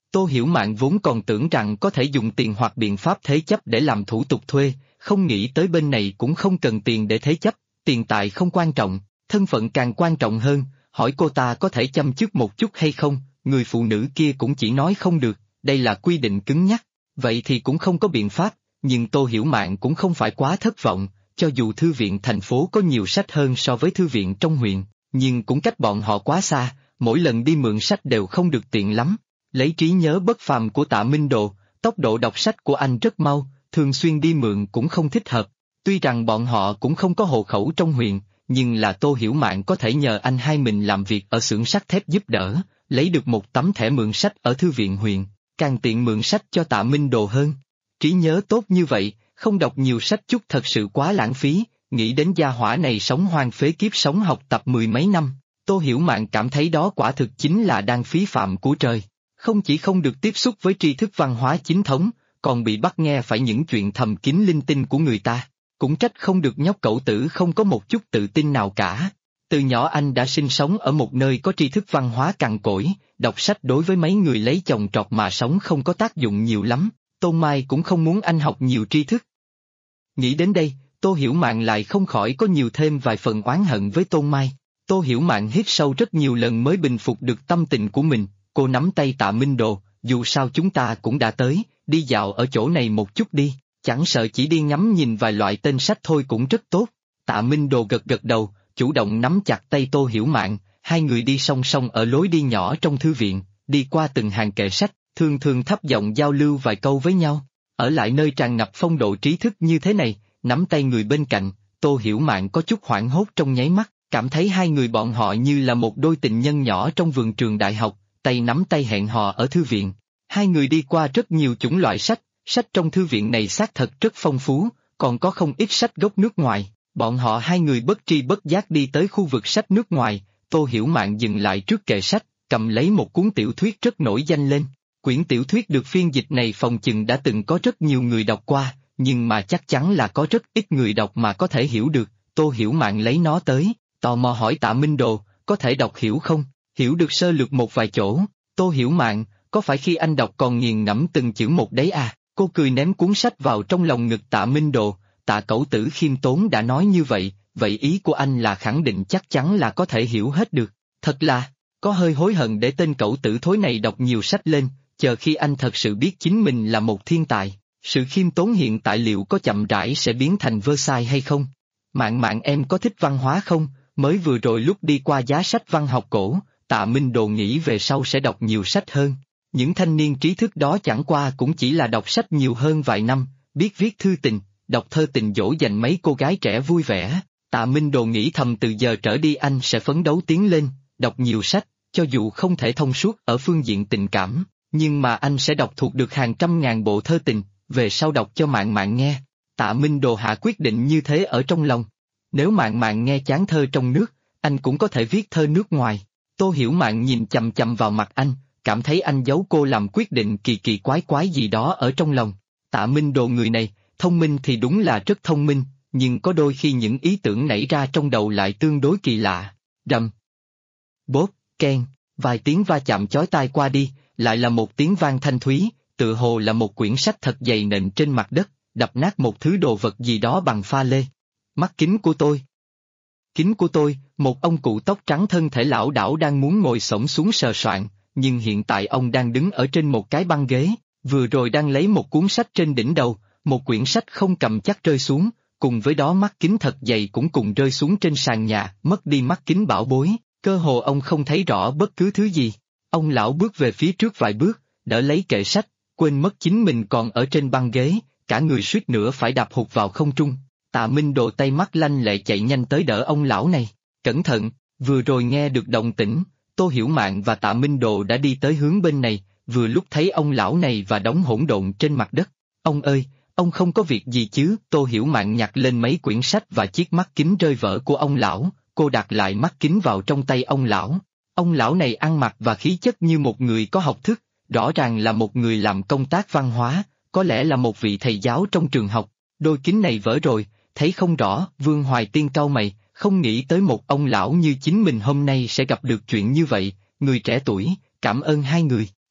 Tô Hiểu Mạn vốn còn tưởng rằng có thể dùng tiền hoặc biện pháp thế chấp để làm thủ tục thuê, không nghĩ tới bên này cũng không cần tiền để thế chấp, tiền tài không quan trọng, thân phận càng quan trọng hơn, hỏi cô ta có thể chăm chút một chút hay không, người phụ nữ kia cũng chỉ nói không được, đây là quy định cứng nhắc, vậy thì cũng không có biện pháp, nhưng Tô Hiểu Mạn cũng không phải quá thất vọng, cho dù thư viện thành phố có nhiều sách hơn so với thư viện trong huyện, nhưng cũng cách bọn họ quá xa, mỗi lần đi mượn sách đều không được tiện lắm. Lấy trí nhớ bất phàm của Tạ Minh Đồ, tốc độ đọc sách của anh rất mau, thường xuyên đi mượn cũng không thích hợp. Tuy rằng bọn họ cũng không có hộ khẩu trong huyện, nhưng là Tô Hiểu Mạn có thể nhờ anh hai mình làm việc ở xưởng sắt thép giúp đỡ, lấy được một tấm thẻ mượn sách ở thư viện huyện, càng tiện mượn sách cho Tạ Minh Đồ hơn. Trí nhớ tốt như vậy, không đọc nhiều sách chút thật sự quá lãng phí, nghĩ đến gia hỏa này sống hoang phế kiếp sống học tập mười mấy năm, Tô Hiểu Mạn cảm thấy đó quả thực chính là đang phí phạm của trời. Không chỉ không được tiếp xúc với tri thức văn hóa chính thống, còn bị bắt nghe phải những chuyện thầm kín linh tinh của người ta. Cũng trách không được nhóc cậu tử không có một chút tự tin nào cả. Từ nhỏ anh đã sinh sống ở một nơi có tri thức văn hóa cằn cỗi, đọc sách đối với mấy người lấy chồng trọt mà sống không có tác dụng nhiều lắm, Tôn Mai cũng không muốn anh học nhiều tri thức. Nghĩ đến đây, Tô Hiểu Mạn lại không khỏi có nhiều thêm vài phần oán hận với Tôn Mai. Tô Hiểu Mạn hít sâu rất nhiều lần mới bình phục được tâm tình của mình. Cô nắm tay Tạ Minh Đồ, dù sao chúng ta cũng đã tới, đi dạo ở chỗ này một chút đi, chẳng sợ chỉ đi ngắm nhìn vài loại tên sách thôi cũng rất tốt. Tạ Minh Đồ gật gật đầu, chủ động nắm chặt tay Tô Hiểu Mạn, hai người đi song song ở lối đi nhỏ trong thư viện, đi qua từng hàng kệ sách, thường thường thấp giọng giao lưu vài câu với nhau. Ở lại nơi tràn ngập phong độ trí thức như thế này, nắm tay người bên cạnh, Tô Hiểu Mạn có chút hoảng hốt trong nháy mắt, cảm thấy hai người bọn họ như là một đôi tình nhân nhỏ trong vườn trường đại học. Tay nắm tay hẹn hò ở thư viện. Hai người đi qua rất nhiều chủng loại sách, sách trong thư viện này xác thật rất phong phú, còn có không ít sách gốc nước ngoài. Bọn họ hai người bất tri bất giác đi tới khu vực sách nước ngoài, Tô Hiểu Mạn dừng lại trước kệ sách, cầm lấy một cuốn tiểu thuyết rất nổi danh lên. Quyển tiểu thuyết được phiên dịch này phòng chừng đã từng có rất nhiều người đọc qua, nhưng mà chắc chắn là có rất ít người đọc mà có thể hiểu được. Tô Hiểu Mạn lấy nó tới, tò mò hỏi Tạ Minh Đồ, có thể đọc hiểu không? Hiểu được sơ lược một vài chỗ. Tô Hiểu Mạn, có phải khi anh đọc còn nghiền ngẫm từng chữ một đấy à? Cô cười ném cuốn sách vào trong lòng ngực Tạ Minh Đồ. Tạ cẩu tử khiêm tốn đã nói như vậy, vậy ý của anh là khẳng định chắc chắn là có thể hiểu hết được. Thật là, có hơi hối hận để tên cẩu tử thối này đọc nhiều sách lên, chờ khi anh thật sự biết chính mình là một thiên tài, sự khiêm tốn hiện tại liệu có chậm rãi sẽ biến thành Versailles hay không? Mạn Mạn em có thích văn hóa không? Mới vừa rồi lúc đi qua giá sách văn học cổ, Tạ Minh Đồ nghĩ về sau sẽ đọc nhiều sách hơn. Những thanh niên trí thức đó chẳng qua cũng chỉ là đọc sách nhiều hơn vài năm, biết viết thư tình, đọc thơ tình dỗ dành mấy cô gái trẻ vui vẻ. Tạ Minh Đồ nghĩ thầm từ giờ trở đi anh sẽ phấn đấu tiến lên, đọc nhiều sách, cho dù không thể thông suốt ở phương diện tình cảm, nhưng mà anh sẽ đọc thuộc được hàng trăm ngàn bộ thơ tình, về sau đọc cho Mạn Mạn nghe. Tạ Minh Đồ hạ quyết định như thế ở trong lòng. Nếu Mạn Mạn nghe chán thơ trong nước, anh cũng có thể viết thơ nước ngoài. Tô Hiểu Mạn nhìn chằm chằm vào mặt anh, cảm thấy anh giấu cô làm quyết định kỳ kỳ quái quái gì đó ở trong lòng. Tạ Minh Đồ người này, thông minh thì đúng là rất thông minh, nhưng có đôi khi những ý tưởng nảy ra trong đầu lại tương đối kỳ lạ. Rầm, bốp, keng, vài tiếng va chạm chói tai qua đi, lại là một tiếng vang thanh thúy, tựa hồ là một quyển sách thật dày nện trên mặt đất, đập nát một thứ đồ vật gì đó bằng pha lê. Mắt kính của tôi. Kính của tôi, một ông cụ tóc trắng thân thể lão đảo đang muốn ngồi xổm xuống sờ soạn, nhưng hiện tại ông đang đứng ở trên một cái băng ghế, vừa rồi đang lấy một cuốn sách trên đỉnh đầu, một quyển sách không cầm chắc rơi xuống, cùng với đó mắt kính thật dày cũng cùng rơi xuống trên sàn nhà, mất đi mắt kính bảo bối, cơ hồ ông không thấy rõ bất cứ thứ gì. Ông lão bước về phía trước vài bước, đỡ lấy kệ sách, quên mất chính mình còn ở trên băng ghế, cả người suýt nữa phải đạp hụt vào không trung. Tạ Minh Đồ tay mắt lanh lẹ chạy nhanh tới đỡ ông lão này. Cẩn thận, vừa rồi nghe được động tĩnh, Tô Hiểu Mạn và Tạ Minh Đồ đã đi tới hướng bên này, vừa lúc thấy ông lão này và đống hỗn độn trên mặt đất. Ông ơi, ông không có việc gì chứ? Tô Hiểu Mạn nhặt lên mấy quyển sách và chiếc mắt kính rơi vỡ của ông lão, cô đặt lại mắt kính vào trong tay ông lão. Ông lão này ăn mặc và khí chất như một người có học thức, rõ ràng là một người làm công tác văn hóa, có lẽ là một vị thầy giáo trong trường học. Đôi kính này vỡ rồi, thấy không rõ. Vương Hoài Tiên cau mày, không nghĩ tới một ông lão như chính mình hôm nay sẽ gặp được chuyện như vậy. Người trẻ tuổi, cảm ơn hai người.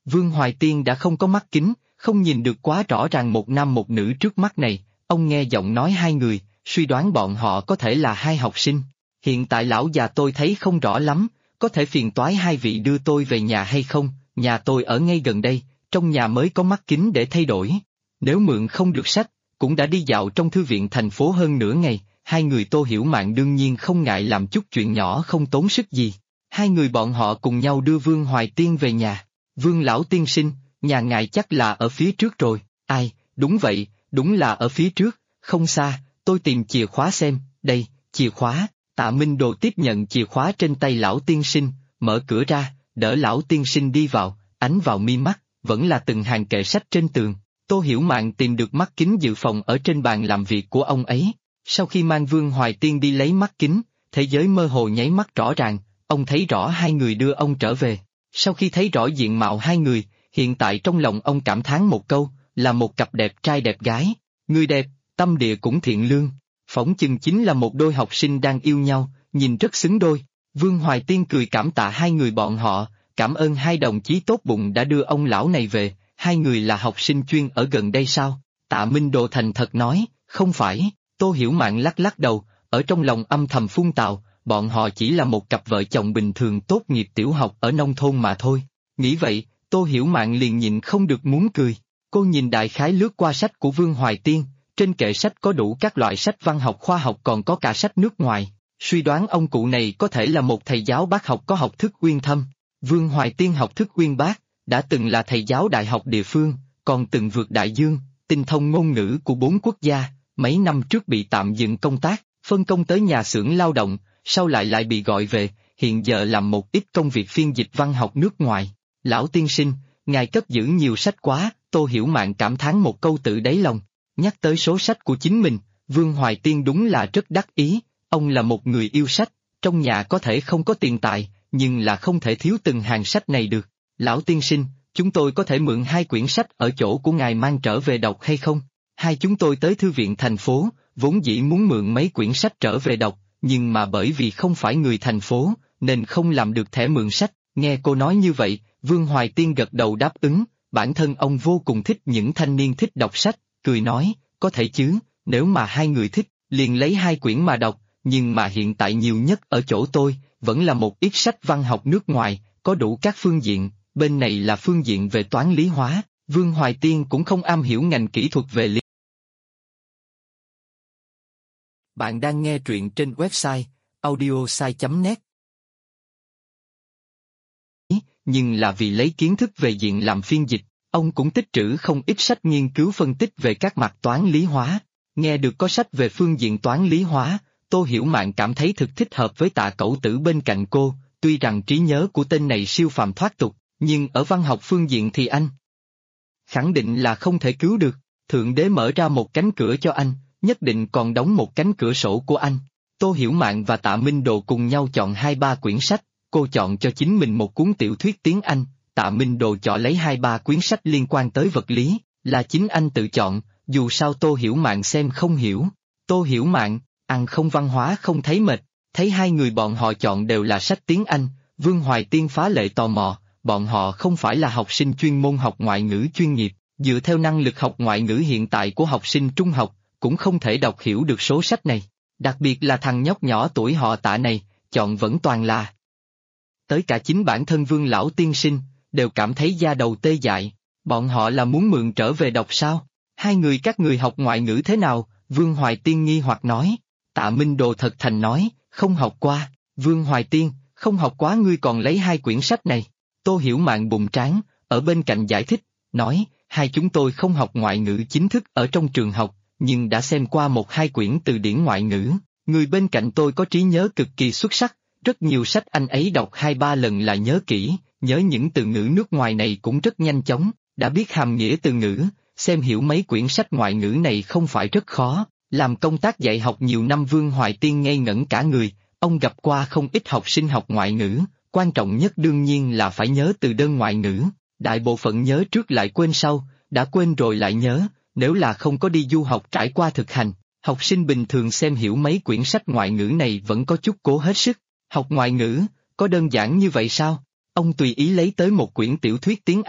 Vương Hoài Tiên đã không có mắt kính, không nhìn được quá rõ ràng một nam một nữ trước mắt này, ông nghe giọng nói hai người, suy đoán bọn họ có thể là hai học sinh. Hiện tại lão già tôi thấy không rõ lắm, có thể phiền toái hai vị đưa tôi về nhà hay không, nhà tôi ở ngay gần đây, trong nhà mới có mắt kính để thay đổi. Nếu mượn không được sách, cũng đã đi dạo trong thư viện thành phố hơn nửa ngày, hai người Tô Hiểu Mạn đương nhiên không ngại làm chút chuyện nhỏ không tốn sức gì. Hai người bọn họ cùng nhau đưa Vương Hoài Tiên về nhà. Vương lão tiên sinh, nhà ngài chắc là ở phía trước rồi. Ai, đúng vậy, đúng là ở phía trước, không xa, tôi tìm chìa khóa xem, đây, chìa khóa. Tạ Minh Đồ tiếp nhận chìa khóa trên tay lão tiên sinh, mở cửa ra, đỡ lão tiên sinh đi vào, ánh vào mi mắt, vẫn là từng hàng kệ sách trên tường. Tô Hiểu Mạn tìm được mắt kính dự phòng ở trên bàn làm việc của ông ấy. Sau khi mang Vương Hoài Tiên đi lấy mắt kính, thế giới mơ hồ nháy mắt rõ ràng, ông thấy rõ hai người đưa ông trở về. Sau khi thấy rõ diện mạo hai người, hiện tại trong lòng ông cảm thán một câu, là một cặp đẹp trai đẹp gái. Người đẹp, tâm địa cũng thiện lương. Phỏng chừng chính là một đôi học sinh đang yêu nhau, nhìn rất xứng đôi. Vương Hoài Tiên cười cảm tạ hai người bọn họ, cảm ơn hai đồng chí tốt bụng đã đưa ông lão này về, hai người là học sinh chuyên ở gần đây sao? Tạ Minh Đồ thành thật nói, không phải. Tô Hiểu Mạn lắc lắc đầu, ở trong lòng âm thầm phun tào, bọn họ chỉ là một cặp vợ chồng bình thường tốt nghiệp tiểu học ở nông thôn mà thôi. Nghĩ vậy, Tô Hiểu Mạn liền nhịn không được muốn cười. Cô nhìn đại khái lướt qua sách của Vương Hoài Tiên, trên kệ sách có đủ các loại sách văn học khoa học còn có cả sách nước ngoài. Suy đoán ông cụ này có thể là một thầy giáo bác học có học thức uyên thâm. Vương Hoài Tiên học thức uyên bác, đã từng là thầy giáo đại học địa phương, còn từng vượt đại dương, tinh thông ngôn ngữ của 4 quốc gia, mấy năm trước bị tạm dừng công tác, phân công tới nhà xưởng lao động, sau lại bị gọi về, hiện giờ làm một ít công việc phiên dịch văn học nước ngoài. Lão tiên sinh, ngài cất giữ nhiều sách quá, Tô Hiểu Mạn cảm thán một câu tự đáy lòng. Nhắc tới số sách của chính mình, Vương Hoài Tiên đúng là rất đắc ý, ông là một người yêu sách, trong nhà có thể không có tiền tài, nhưng là không thể thiếu từng hàng sách này được. Lão tiên sinh, chúng tôi có thể mượn 2 quyển sách ở chỗ của ngài mang trở về đọc hay không? Hai chúng tôi tới thư viện thành phố, vốn dĩ muốn mượn mấy quyển sách trở về đọc, nhưng mà bởi vì không phải người thành phố, nên không làm được thẻ mượn sách. Nghe cô nói như vậy, Vương Hoài Tiên gật đầu đáp ứng, bản thân ông vô cùng thích những thanh niên thích đọc sách, cười nói, có thể chứ, nếu mà hai người thích, liền lấy 2 quyển mà đọc, nhưng mà hiện tại nhiều nhất ở chỗ tôi, vẫn là một ít sách văn học nước ngoài, có đủ các phương diện, bên này là phương diện về toán lý hóa, Vương Hoài Tiên cũng không am hiểu ngành kỹ thuật về lý. Bạn đang nghe truyện trên website audiosai.net. Nhưng là vì lấy kiến thức về diện làm phiên dịch, ông cũng tích trữ không ít sách nghiên cứu phân tích về các mặt toán lý hóa. Nghe được có sách về phương diện toán lý hóa, Tô Hiểu Mạn cảm thấy thực thích hợp với Tạ Cẩu Tử bên cạnh cô, tuy rằng trí nhớ của tên này siêu phàm thoát tục, nhưng ở văn học phương diện thì anh khẳng định là không thể cứu được. Thượng đế mở ra một cánh cửa cho anh, nhất định còn đóng một cánh cửa sổ của anh. Tô Hiểu Mạn và Tạ Minh Đồ cùng nhau chọn 2-3 quyển sách, cô chọn cho chính mình một cuốn tiểu thuyết tiếng Anh, Tạ Minh Đồ chọn lấy 2-3 quyển sách liên quan tới vật lý, là chính anh tự chọn, dù sao Tô Hiểu Mạn xem không hiểu. Tô Hiểu Mạn, ăn không văn hóa không thấy mệt, thấy hai người bọn họ chọn đều là sách tiếng Anh, Vương Hoài Tiên phá lệ tò mò, bọn họ không phải là học sinh chuyên môn học ngoại ngữ chuyên nghiệp, dựa theo năng lực học ngoại ngữ hiện tại của học sinh trung học, cũng không thể đọc hiểu được số sách này. Đặc biệt là thằng nhóc nhỏ tuổi họ Tạ này, chọn vẫn toàn là. Tới cả chính bản thân Vương lão tiên sinh, đều cảm thấy da đầu tê dại, bọn họ là muốn mượn trở về đọc sao? Hai người các người học ngoại ngữ thế nào? Vương Hoài Tiên nghi hoặc nói. Tạ Minh Đồ thật thành nói, không học qua. Vương Hoài Tiên, không học quá ngươi còn lấy 2 quyển sách này. Tô Hiểu Mạn bụng tráng, ở bên cạnh giải thích, nói, hai chúng tôi không học ngoại ngữ chính thức ở trong trường học, nhưng đã xem qua 1-2 quyển từ điển ngoại ngữ. Người bên cạnh tôi có trí nhớ cực kỳ xuất sắc, rất nhiều sách anh ấy đọc 2-3 lần là nhớ kỹ, nhớ những từ ngữ nước ngoài này cũng rất nhanh chóng, đã biết hàm nghĩa từ ngữ, xem hiểu mấy quyển sách ngoại ngữ này không phải rất khó. Làm công tác dạy học nhiều năm Vương Hoài Tiên ngây ngẩn cả người, ông gặp qua không ít học sinh học ngoại ngữ, quan trọng nhất đương nhiên là phải nhớ từ đơn ngoại ngữ, đại bộ phận nhớ trước lại quên sau, đã quên rồi lại nhớ, nếu là không có đi du học trải qua thực hành, học sinh bình thường xem hiểu mấy quyển sách ngoại ngữ này vẫn có chút cố hết sức. Học ngoại ngữ, có đơn giản như vậy sao? Ông tùy ý lấy tới một quyển tiểu thuyết tiếng Anh,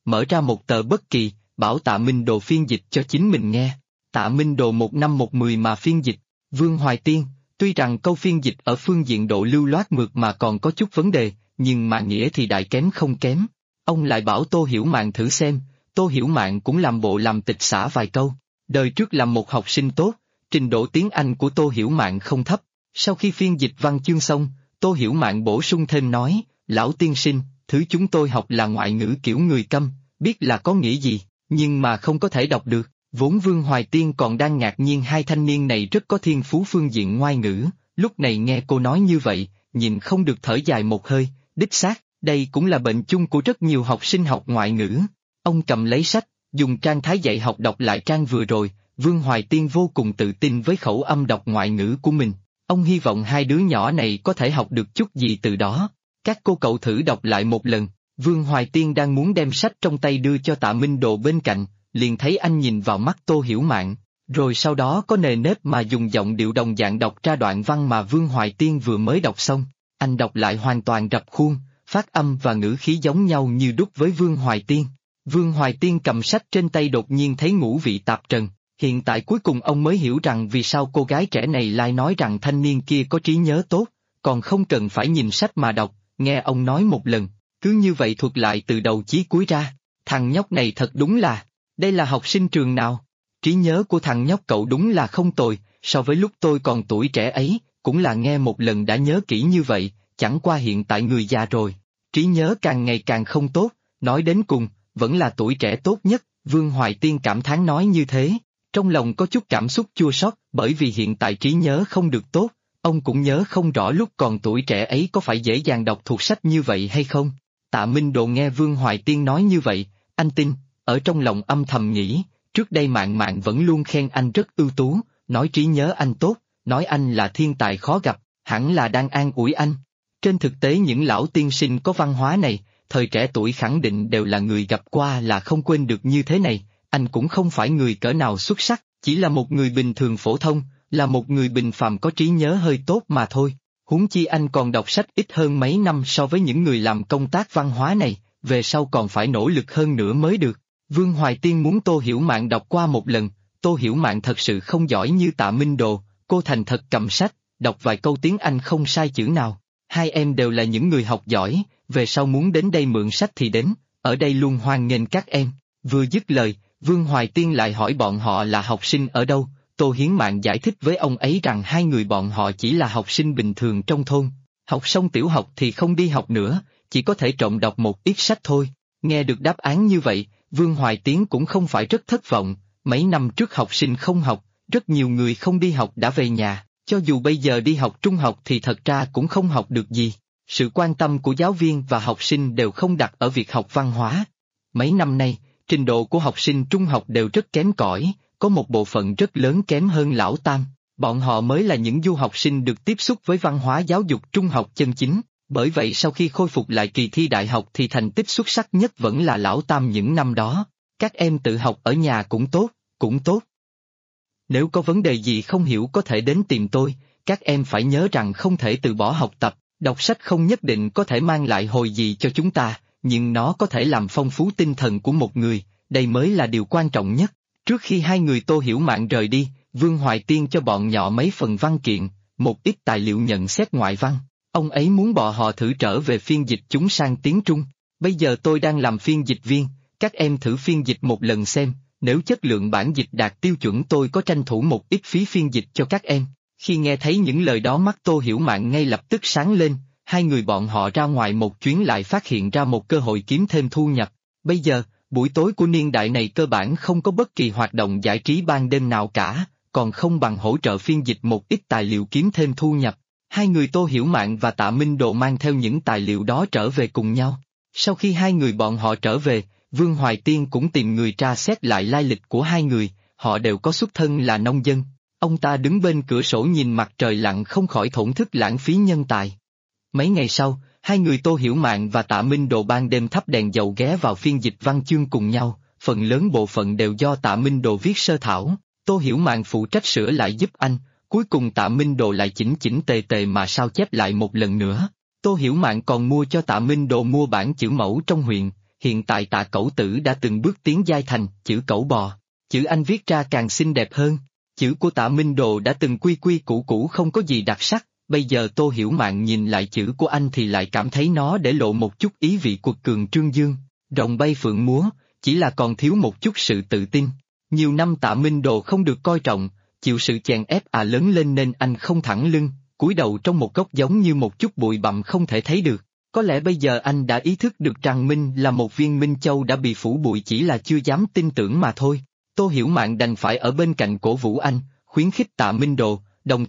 mở ra một tờ bất kỳ, bảo Tạ Minh Đồ phiên dịch cho chính mình nghe. Tạ Minh Đồ 1 năm 1 10 mà phiên dịch. Vương Hoài Tiên, tuy rằng câu phiên dịch ở phương diện độ lưu loát mượt mà còn có chút vấn đề, nhưng mà nghĩa thì đại kém không kém. Ông lại bảo Tô Hiểu Mạn thử xem, Tô Hiểu Mạn cũng làm bộ làm tịch xả vài câu. Đời trước làm một học sinh tốt, trình độ tiếng Anh của Tô Hiểu Mạn không thấp. Sau khi phiên dịch văn chương xong, Tô Hiểu Mạn bổ sung thêm nói, lão tiên sinh, thứ chúng tôi học là ngoại ngữ kiểu người câm, biết là có nghĩa gì, nhưng mà không có thể đọc được. Vốn Vương Hoài Tiên còn đang ngạc nhiên hai thanh niên này rất có thiên phú phương diện ngoại ngữ, lúc này nghe cô nói như vậy, nhìn không được thở dài một hơi, đích xác, đây cũng là bệnh chung của rất nhiều học sinh học ngoại ngữ. Ông cầm lấy sách, dùng trang thái dạy học đọc lại trang vừa rồi, Vương Hoài Tiên vô cùng tự tin với khẩu âm đọc ngoại ngữ của mình. Ông hy vọng hai đứa nhỏ này có thể học được chút gì từ đó. Các cô cậu thử đọc lại một lần, Vương Hoài Tiên đang muốn đem sách trong tay đưa cho Tạ Minh Đồ bên cạnh, liền thấy anh nhìn vào mắt Tô Hiểu Mạn, rồi sau đó có nề nếp mà dùng giọng điệu đồng dạng đọc ra đoạn văn mà Vương Hoài Tiên vừa mới đọc xong. Anh đọc lại hoàn toàn rập khuôn, phát âm và ngữ khí giống nhau như đúc với Vương Hoài Tiên. Vương Hoài Tiên cầm sách trên tay đột nhiên thấy ngũ vị tạp trần. Hiện tại cuối cùng ông mới hiểu rằng vì sao cô gái trẻ này lại nói rằng thanh niên kia có trí nhớ tốt, còn không cần phải nhìn sách mà đọc, nghe ông nói một lần, cứ như vậy thuật lại từ đầu chí cuối ra. Thằng nhóc này thật đúng là, đây là học sinh trường nào? Trí nhớ của thằng nhóc cậu đúng là không tồi, so với lúc tôi còn tuổi trẻ ấy, cũng là nghe một lần đã nhớ kỹ như vậy, chẳng qua hiện tại người già rồi, trí nhớ càng ngày càng không tốt, nói đến cùng, vẫn là tuổi trẻ tốt nhất, Vương Hoài Tiên cảm thán nói như thế. Trong lòng có chút cảm xúc chua xót, bởi vì hiện tại trí nhớ không được tốt, ông cũng nhớ không rõ lúc còn tuổi trẻ ấy có phải dễ dàng đọc thuộc sách như vậy hay không. Tạ Minh Độ nghe Vương Hoài Tiên nói như vậy, anh tin, ở trong lòng âm thầm nghĩ, trước đây Mạn Mạn vẫn luôn khen anh rất ưu tú, nói trí nhớ anh tốt, nói anh là thiên tài khó gặp, hẳn là đang an ủi anh. Trên thực tế những lão tiên sinh có văn hóa này, thời trẻ tuổi khẳng định đều là người gặp qua là không quên được như thế này. Anh cũng không phải người cỡ nào xuất sắc, chỉ là một người bình thường phổ thông, là một người bình phàm có trí nhớ hơi tốt mà thôi. Huống chi anh còn đọc sách ít hơn mấy năm so với những người làm công tác văn hóa này, về sau còn phải nỗ lực hơn nữa mới được. Vương Hoài Tiên muốn Tô Hiểu Mạn đọc qua một lần, Tô Hiểu Mạn thật sự không giỏi như Tạ Minh Đồ, cô thành thật cầm sách, đọc vài câu tiếng Anh không sai chữ nào. Hai em đều là những người học giỏi, về sau muốn đến đây mượn sách thì đến, ở đây luôn hoan nghênh các em. Vừa dứt lời, Vương Hoài Tiên lại hỏi bọn họ là học sinh ở đâu, Tô Hiến Mạn giải thích với ông ấy rằng hai người bọn họ chỉ là học sinh bình thường trong thôn, học xong tiểu học thì không đi học nữa, chỉ có thể trộm đọc một ít sách thôi. Nghe được đáp án như vậy, Vương Hoài Tiến cũng không phải rất thất vọng, mấy năm trước học sinh không học, rất nhiều người không đi học đã về nhà, cho dù bây giờ đi học trung học thì thật ra cũng không học được gì. Sự quan tâm của giáo viên và học sinh đều không đặt ở việc học văn hóa. Mấy năm nay, trình độ của học sinh trung học đều rất kém cỏi, có một bộ phận rất lớn kém hơn Lão Tam. Bọn họ mới là những du học sinh được tiếp xúc với văn hóa giáo dục trung học chân chính, bởi vậy sau khi khôi phục lại kỳ thi đại học thì thành tích xuất sắc nhất vẫn là Lão Tam những năm đó. Các em tự học ở nhà cũng tốt, cũng tốt. Nếu có vấn đề gì không hiểu có thể đến tìm tôi, các em phải nhớ rằng không thể từ bỏ học tập, đọc sách không nhất định có thể mang lại hồi gì cho chúng ta, nhưng nó có thể làm phong phú tinh thần của một người, đây mới là điều quan trọng nhất. Trước khi hai người Tô Hiểu Mạn rời đi, Vương Hoài Tiên cho bọn nhỏ mấy phần văn kiện, một ít tài liệu nhận xét ngoại văn. Ông ấy muốn bọn họ thử trở về phiên dịch chúng sang tiếng Trung. Bây giờ tôi đang làm phiên dịch viên, các em thử phiên dịch một lần xem, nếu chất lượng bản dịch đạt tiêu chuẩn tôi có tranh thủ một ít phí phiên dịch cho các em. Khi nghe thấy những lời đó mắt Tô Hiểu Mạn ngay lập tức sáng lên, hai người bọn họ ra ngoài một chuyến lại phát hiện ra một cơ hội kiếm thêm thu nhập. Bây giờ, buổi tối của niên đại này cơ bản không có bất kỳ hoạt động giải trí ban đêm nào cả, còn không bằng hỗ trợ phiên dịch một ít tài liệu kiếm thêm thu nhập. Hai người Tô Hiểu Mạn và Tạ Minh Độ mang theo những tài liệu đó trở về cùng nhau. Sau khi hai người bọn họ trở về, Vương Hoài Tiên cũng tìm người tra xét lại lai lịch của hai người, họ đều có xuất thân là nông dân. Ông ta đứng bên cửa sổ nhìn mặt trời lặn không khỏi thổn thức lãng phí nhân tài. Mấy ngày sau, hai người Tô Hiểu Mạn và Tạ Minh Đồ ban đêm thắp đèn dầu ghé vào phiên dịch văn chương cùng nhau, phần lớn bộ phận đều do Tạ Minh Đồ viết sơ thảo, Tô Hiểu Mạn phụ trách sửa lại giúp anh, cuối cùng Tạ Minh Đồ lại chỉnh chỉnh tề tề mà sao chép lại một lần nữa. Tô Hiểu Mạn còn mua cho Tạ Minh Đồ mua bản chữ mẫu trong huyện, hiện tại Tạ Cẩu Tử đã từng bước tiến giai thành chữ Cẩu Bò. Chữ anh viết ra càng xinh đẹp hơn. Chữ của Tạ Minh Đồ đã từng quy quy củ củ không có gì đặc sắc, bây giờ Tô Hiểu Mạn nhìn lại chữ của anh thì lại cảm thấy nó để lộ một chút ý vị quật cường trương dương, rồng bay phượng múa, chỉ là còn thiếu một chút sự tự tin. Nhiều năm Tạ Minh Đồ không được coi trọng, chịu sự chèn ép lớn lên nên anh không thẳng lưng, cúi đầu trong một góc giống như một chút bụi bặm không thể thấy được. Có lẽ bây giờ anh đã ý thức được rằng Minh là một viên Minh Châu đã bị phủ bụi, chỉ là chưa dám tin tưởng mà thôi. Tô Hiểu Mạn đành phải ở bên cạnh cổ vũ anh, khuyến khích Tạ Minh Đồ,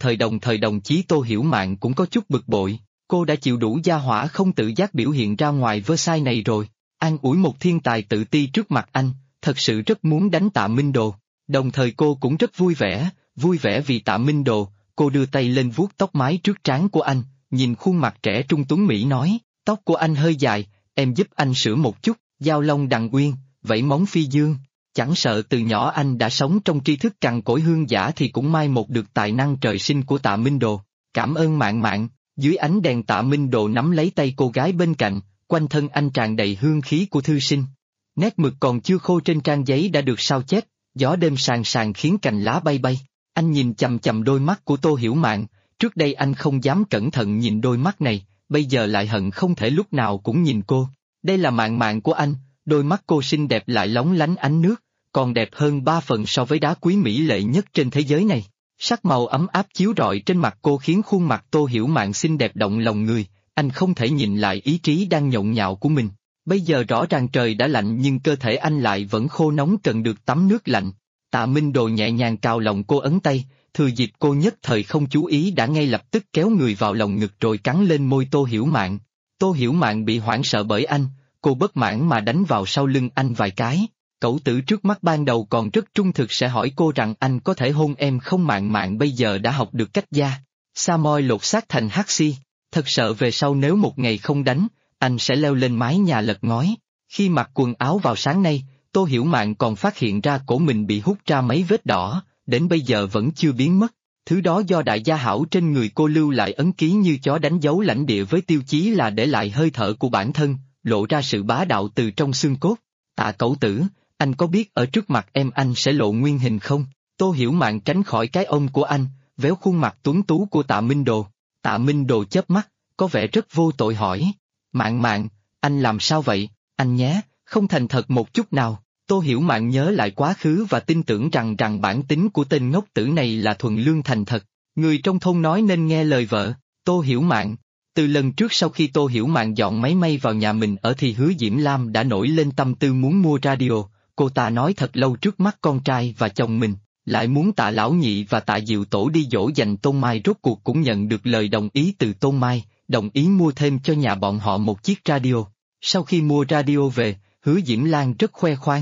đồng chí Tô Hiểu Mạn cũng có chút bực bội, cô đã chịu đủ gia hỏa không tự giác biểu hiện ra ngoài Versailles này rồi, an ủi một thiên tài tự ti trước mặt anh, thật sự rất muốn đánh Tạ Minh Đồ, đồng thời cô cũng rất vui vẻ vì Tạ Minh Đồ, cô đưa tay lên vuốt tóc mái trước trán của anh, nhìn khuôn mặt trẻ trung tuấn Mỹ nói, tóc của anh hơi dài, em giúp anh sửa một chút, giao long đằng uyên, vẫy móng phi dương. Chẳng sợ từ nhỏ anh đã sống trong tri thức cằn cỗi hương giả thì cũng mai một được tài năng trời sinh của Tạ Minh Đồ. Cảm ơn Mạn Mạn. Dưới ánh đèn Tạ Minh Đồ nắm lấy tay cô gái bên cạnh, quanh thân anh tràn đầy hương khí của thư sinh. Nét mực còn chưa khô trên trang giấy đã được sao chép, gió đêm sàn sàn khiến cành lá bay bay. Anh nhìn chằm chằm đôi mắt của Tô Hiểu Mạn, trước đây anh không dám cẩn thận nhìn đôi mắt này, bây giờ lại hận không thể lúc nào cũng nhìn cô. Đây là Mạn Mạn của anh, đôi mắt cô xinh đẹp lại lóng lánh ánh nước, còn đẹp hơn 3 phần so với đá quý mỹ lệ nhất trên thế giới này. Sắc màu ấm áp chiếu rọi trên mặt cô khiến khuôn mặt Tô Hiểu Mạn xinh đẹp động lòng người, anh không thể nhìn lại ý chí đang nhộn nhạo của mình. Bây giờ rõ ràng trời đã lạnh nhưng cơ thể anh lại vẫn khô nóng cần được tắm nước lạnh. Tạ Minh Đồ nhẹ nhàng cào lòng cô ấn tay, thừa dịp cô nhất thời không chú ý đã ngay lập tức kéo người vào lòng ngực rồi cắn lên môi Tô Hiểu Mạn. Tô Hiểu Mạn bị hoảng sợ bởi anh, cô bất mãn mà đánh vào sau lưng anh vài cái. Cẩu tử trước mắt ban đầu còn rất trung thực sẽ hỏi cô rằng anh có thể hôn em không. Mạn Mạn bây giờ đã học được cách da sa moi lột xác thành hắc xi, thật sợ về sau nếu một ngày không đánh, anh sẽ leo lên mái nhà lật ngói. Khi mặc quần áo vào sáng nay, Tô Hiểu Mạn còn phát hiện ra cổ mình bị hút ra mấy vết đỏ, đến bây giờ vẫn chưa biến mất. Thứ đó do đại gia hảo trên người cô lưu lại ấn ký như chó đánh dấu lãnh địa với tiêu chí là để lại hơi thở của bản thân, lộ ra sự bá đạo từ trong xương cốt. Tạ Cẩu Tử, anh có biết ở trước mặt em anh sẽ lộ nguyên hình không? Tô Hiểu Mạn tránh khỏi cái ôm của anh, véo khuôn mặt tuấn tú của Tạ Minh Đồ. Tạ Minh Đồ chớp mắt, có vẻ rất vô tội hỏi. Mạn Mạn, anh làm sao vậy, anh nhé, không thành thật một chút nào. Tô Hiểu Mạn nhớ lại quá khứ và tin tưởng rằng bản tính của tên ngốc tử này là thuần lương thành thật. Người trong thôn nói nên nghe lời vợ, Tô Hiểu Mạn. Từ lần trước sau khi Tô Hiểu Mạn dọn máy may vào nhà mình ở thì Hứa Diễm Lam đã nổi lên tâm tư muốn mua radio. Cô ta nói thật lâu trước mắt con trai và chồng mình, lại muốn Tạ Lão Nhị và Tạ Diệu Tổ đi dỗ dành Tôn Mai, rốt cuộc cũng nhận được lời đồng ý từ Tôn Mai, đồng ý mua thêm cho nhà bọn họ một chiếc radio. Sau khi mua radio về, Hứa Diễm Lan rất khoe khoang.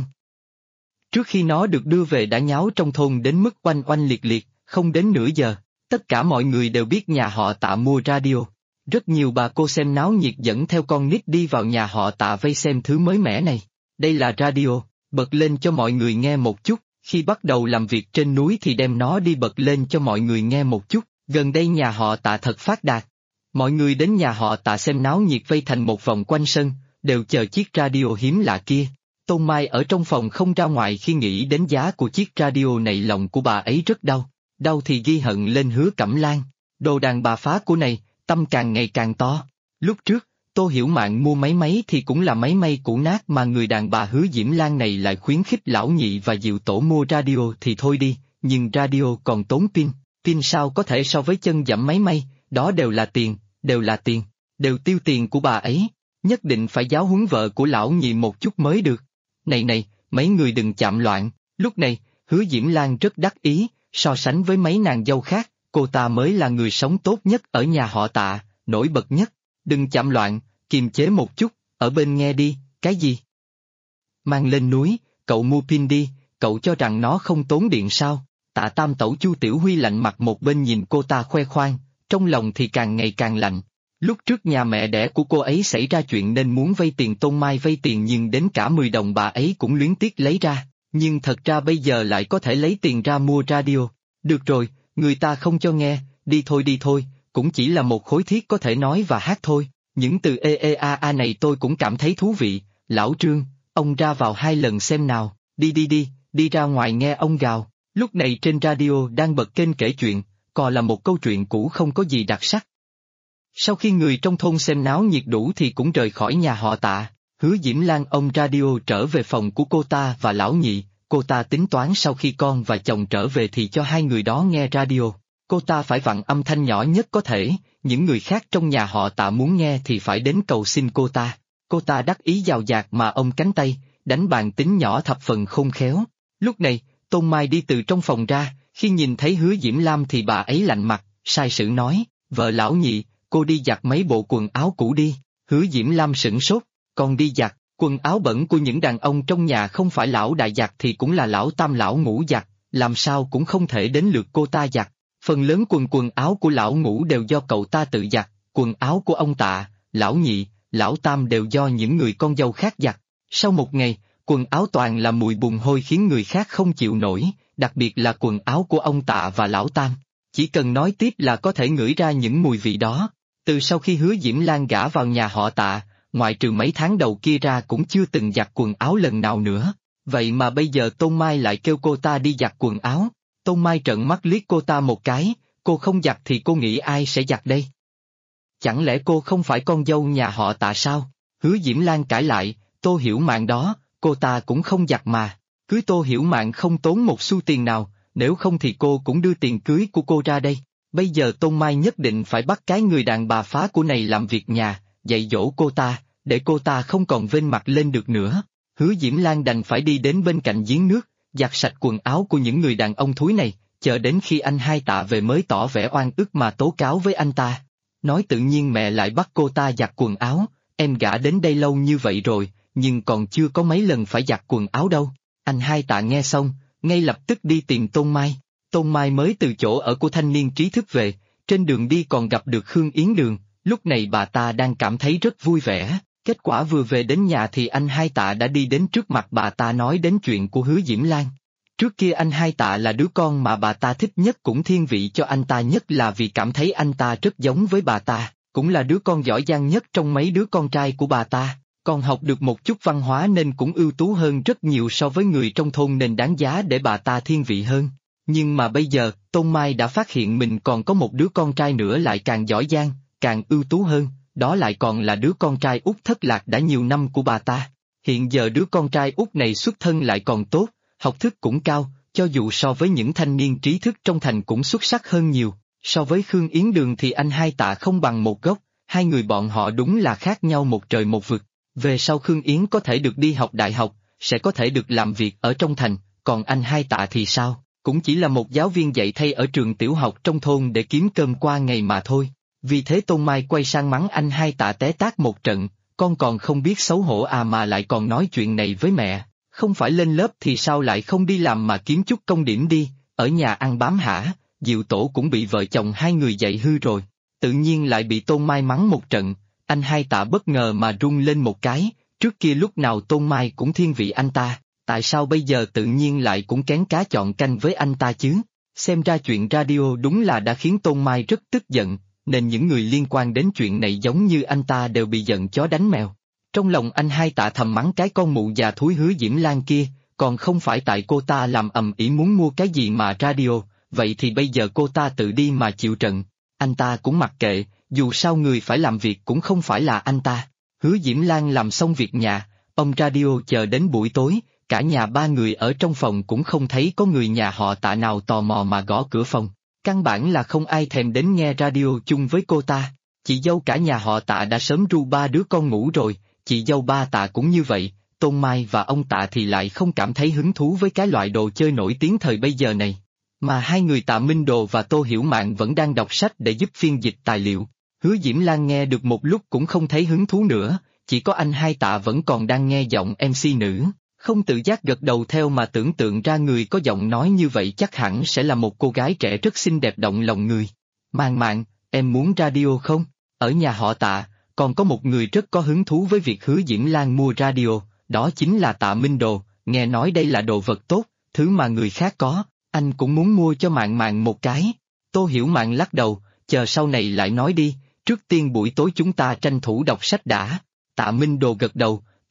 Trước khi nó được đưa về đã nháo trong thôn đến mức oanh oanh liệt liệt, không đến nửa giờ, tất cả mọi người đều biết nhà họ Tạ mua radio. Rất nhiều bà cô xem náo nhiệt dẫn theo con nít đi vào nhà họ Tạ vây xem thứ mới mẻ này. Đây là radio, bật lên cho mọi người nghe một chút, khi bắt đầu làm việc trên núi thì đem nó đi bật lên cho mọi người nghe một chút, gần đây nhà họ Tạ thật phát đạt. Mọi người đến nhà họ Tạ xem náo nhiệt vây thành một vòng quanh sân, đều chờ chiếc radio hiếm lạ kia. Tôn Mai ở trong phòng không ra ngoài khi nghĩ đến giá của chiếc radio này, lòng của bà ấy rất đau, đau thì ghi hận lên Hứa Cẩm Lan, đồ đàn bà phá của này, tâm càng ngày càng to. Lúc trước, Tô Hiểu Mạn mua máy thì cũng là máy may cũ nát mà người đàn bà Hứa Diễm Lan này lại khuyến khích Lão Nhị và Diệu Tổ mua radio thì thôi đi, nhưng radio còn tốn pin, pin sao có thể so với chân dẫm máy may, đó đều là tiền, đều tiêu tiền của bà ấy, nhất định phải giáo huấn vợ của Lão Nhị một chút mới được. Này, mấy người đừng chạm loạn, lúc này, Hứa Diễm Lan rất đắc ý, so sánh với mấy nàng dâu khác, cô ta mới là người sống tốt nhất ở nhà họ Tạ, nổi bật nhất. Đừng chạm loạn, kiềm chế một chút, ở bên nghe đi, cái gì? Mang lên núi, cậu mua pin đi, cậu cho rằng nó không tốn điện sao? Tạ Tam Tẩu Chu Tiểu Huy lạnh mặt một bên nhìn cô ta khoe khoang, trong lòng thì càng ngày càng lạnh. Lúc trước nhà mẹ đẻ của cô ấy xảy ra chuyện nên muốn vay tiền Tôn Mai vay tiền nhưng đến cả 10 đồng bà ấy cũng luyến tiếc lấy ra, nhưng thật ra bây giờ lại có thể lấy tiền ra mua radio. Được rồi, người ta không cho nghe, đi thôi, cũng chỉ là một khối thiết có thể nói và hát thôi. Những từ a này tôi cũng cảm thấy thú vị, lão Trương, ông ra vào 2 lần xem nào, đi ra ngoài nghe ông gào. Lúc này trên radio đang bật kênh kể chuyện, còn là một câu chuyện cũ không có gì đặc sắc. Sau khi người trong thôn xem náo nhiệt đủ thì cũng rời khỏi nhà họ Tạ, Hứa Diễm Lan ôm radio trở về phòng của cô ta và lão nhị, cô ta tính toán sau khi con và chồng trở về thì cho 2 người đó nghe radio. Cô ta phải vặn âm thanh nhỏ nhất có thể, những người khác trong nhà họ Tạ muốn nghe thì phải đến cầu xin cô ta. Cô ta đắc ý dào dạt mà ôm cánh tay, đánh bàn tính nhỏ thập phần khôn khéo. Lúc này, Tôn Mai đi từ trong phòng ra, khi nhìn thấy Hứa Diễm Lam thì bà ấy lạnh mặt, sai sử nói, vợ lão nhị, cô đi giặt mấy bộ quần áo cũ đi. Hứa Diễm Lam sửng sốt, còn đi giặt, quần áo bẩn của những đàn ông trong nhà không phải lão đại giặt thì cũng là lão tam lão ngũ giặt, làm sao cũng không thể đến lượt cô ta giặt. Phần lớn quần áo của lão ngũ đều do cậu ta tự giặt, quần áo của ông Tạ, lão nhị, lão tam đều do những người con dâu khác giặt. Sau một ngày, quần áo toàn là mùi bùn hôi khiến người khác không chịu nổi, đặc biệt là quần áo của ông Tạ và lão tam. Chỉ cần nói tiếp là có thể ngửi ra những mùi vị đó. Từ sau khi Hứa Diễm Lan gả vào nhà họ Tạ, ngoại trừ mấy tháng đầu kia ra cũng chưa từng giặt quần áo lần nào nữa. Vậy mà bây giờ Tôn Mai lại kêu cô ta đi giặt quần áo. Tôn Mai trợn mắt liếc cô ta một cái, cô không giặt thì cô nghĩ ai sẽ giặt đây? Chẳng lẽ cô không phải con dâu nhà họ Tạ sao? Hứa Diễm Lan cãi lại, Tô Hiểu Mạn đó, cô ta cũng không giặt mà. Cưới Tô Hiểu Mạn không tốn một xu tiền nào, nếu không thì cô cũng đưa tiền cưới của cô ra đây. Bây giờ Tôn Mai nhất định phải bắt cái người đàn bà phá của này làm việc nhà, dạy dỗ cô ta, để cô ta không còn vênh mặt lên được nữa. Hứa Diễm Lan đành phải đi đến bên cạnh giếng nước, giặt sạch quần áo của những người đàn ông thúi này, chờ đến khi anh hai Tạ về mới tỏ vẻ oan ức mà tố cáo với anh ta. Nói tự nhiên mẹ lại bắt cô ta giặt quần áo, em gả đến đây lâu như vậy rồi, nhưng còn chưa có mấy lần phải giặt quần áo đâu. Anh hai Tạ nghe xong, ngay lập tức đi tìm Tôn Mai. Tôn Mai mới từ chỗ ở của thanh niên trí thức về, trên đường đi còn gặp được Khương Yến Đường, lúc này bà ta đang cảm thấy rất vui vẻ. Kết quả vừa về đến nhà thì anh hai Tạ đã đi đến trước mặt bà ta nói đến chuyện của Hứa Diễm Lan. Trước kia anh hai Tạ là đứa con mà bà ta thích nhất, cũng thiên vị cho anh ta nhất là vì cảm thấy anh ta rất giống với bà ta, cũng là đứa con giỏi giang nhất trong mấy đứa con trai của bà ta, còn học được một chút văn hóa nên cũng ưu tú hơn rất nhiều so với người trong thôn nên đáng giá để bà ta thiên vị hơn. Nhưng mà bây giờ, Tôn Mai đã phát hiện mình còn có một đứa con trai nữa lại càng giỏi giang, càng ưu tú hơn, đó lại còn là đứa con trai út thất lạc đã nhiều năm của bà ta. Hiện giờ đứa con trai út này xuất thân lại còn tốt, học thức cũng cao, cho dù so với những thanh niên trí thức trong thành cũng xuất sắc hơn nhiều. So với Khương Yến Đường thì anh hai Tạ không bằng một gốc, hai người bọn họ đúng là khác nhau một trời một vực. Về sau Khương Yến có thể được đi học đại học, sẽ có thể được làm việc ở trong thành, còn anh hai Tạ thì sao? Cũng chỉ là một giáo viên dạy thay ở trường tiểu học trong thôn để kiếm cơm qua ngày mà thôi. Vì thế Tôn Mai quay sang mắng anh hai Tạ té tát một trận, con còn không biết xấu hổ à mà lại còn nói chuyện này với mẹ, không phải lên lớp thì sao lại không đi làm mà kiếm chút công điểm đi, ở nhà ăn bám hả? Diệu Tổ cũng bị vợ chồng hai người dạy hư rồi, tự nhiên lại bị Tôn Mai mắng một trận, anh hai Tạ bất ngờ mà rung lên một cái, trước kia lúc nào Tôn Mai cũng thiên vị anh ta, tại sao bây giờ tự nhiên lại cũng kén cá chọn canh với anh ta chứ? Xem ra chuyện radio đúng là đã khiến Tôn Mai rất tức giận, nên những người liên quan đến chuyện này giống như anh ta đều bị giận chó đánh mèo. Trong lòng anh hai Tạ thầm mắng cái con mụ già thúi Hứa Diễm Lan kia, còn không phải tại cô ta làm ầm ĩ muốn mua cái gì mà radio, vậy thì bây giờ cô ta tự đi mà chịu trận. Anh ta cũng mặc kệ, dù sao người phải làm việc cũng không phải là anh ta. Hứa Diễm Lan làm xong việc nhà, ông radio chờ đến buổi tối, cả nhà ba người ở trong phòng cũng không thấy có người nhà họ Tạ nào tò mò mà gõ cửa phòng. Căn bản là không ai thèm đến nghe radio chung với cô ta. Chị dâu cả nhà họ Tạ đã sớm ru ba đứa con ngủ rồi, chị dâu ba Tạ cũng như vậy, Tôn Mai và ông Tạ thì lại không cảm thấy hứng thú với cái loại đồ chơi nổi tiếng thời bây giờ này. Mà hai người Tạ Minh Đồ và Tô Hiểu Mạn vẫn đang đọc sách để giúp phiên dịch tài liệu. Hứa Diễm Lan nghe được một lúc cũng không thấy hứng thú nữa, chỉ có anh hai Tạ vẫn còn đang nghe giọng MC nữ. Không tự giác gật đầu theo mà tưởng tượng ra người có giọng nói như vậy chắc hẳn sẽ là một cô gái trẻ rất xinh đẹp động lòng người. Mạn Mạn, em muốn radio không? Ở nhà họ Tạ, còn có một người rất có hứng thú với việc Hứa Diễm Lan mua radio, đó chính là Tạ Minh Đồ, nghe nói đây là đồ vật tốt, thứ mà người khác có, anh cũng muốn mua cho Mạn Mạn một cái. Tô Hiểu Mạn lắc đầu, chờ sau này lại nói đi, trước tiên buổi tối chúng ta tranh thủ đọc sách đã. Tạ Minh Đồ gật đầu,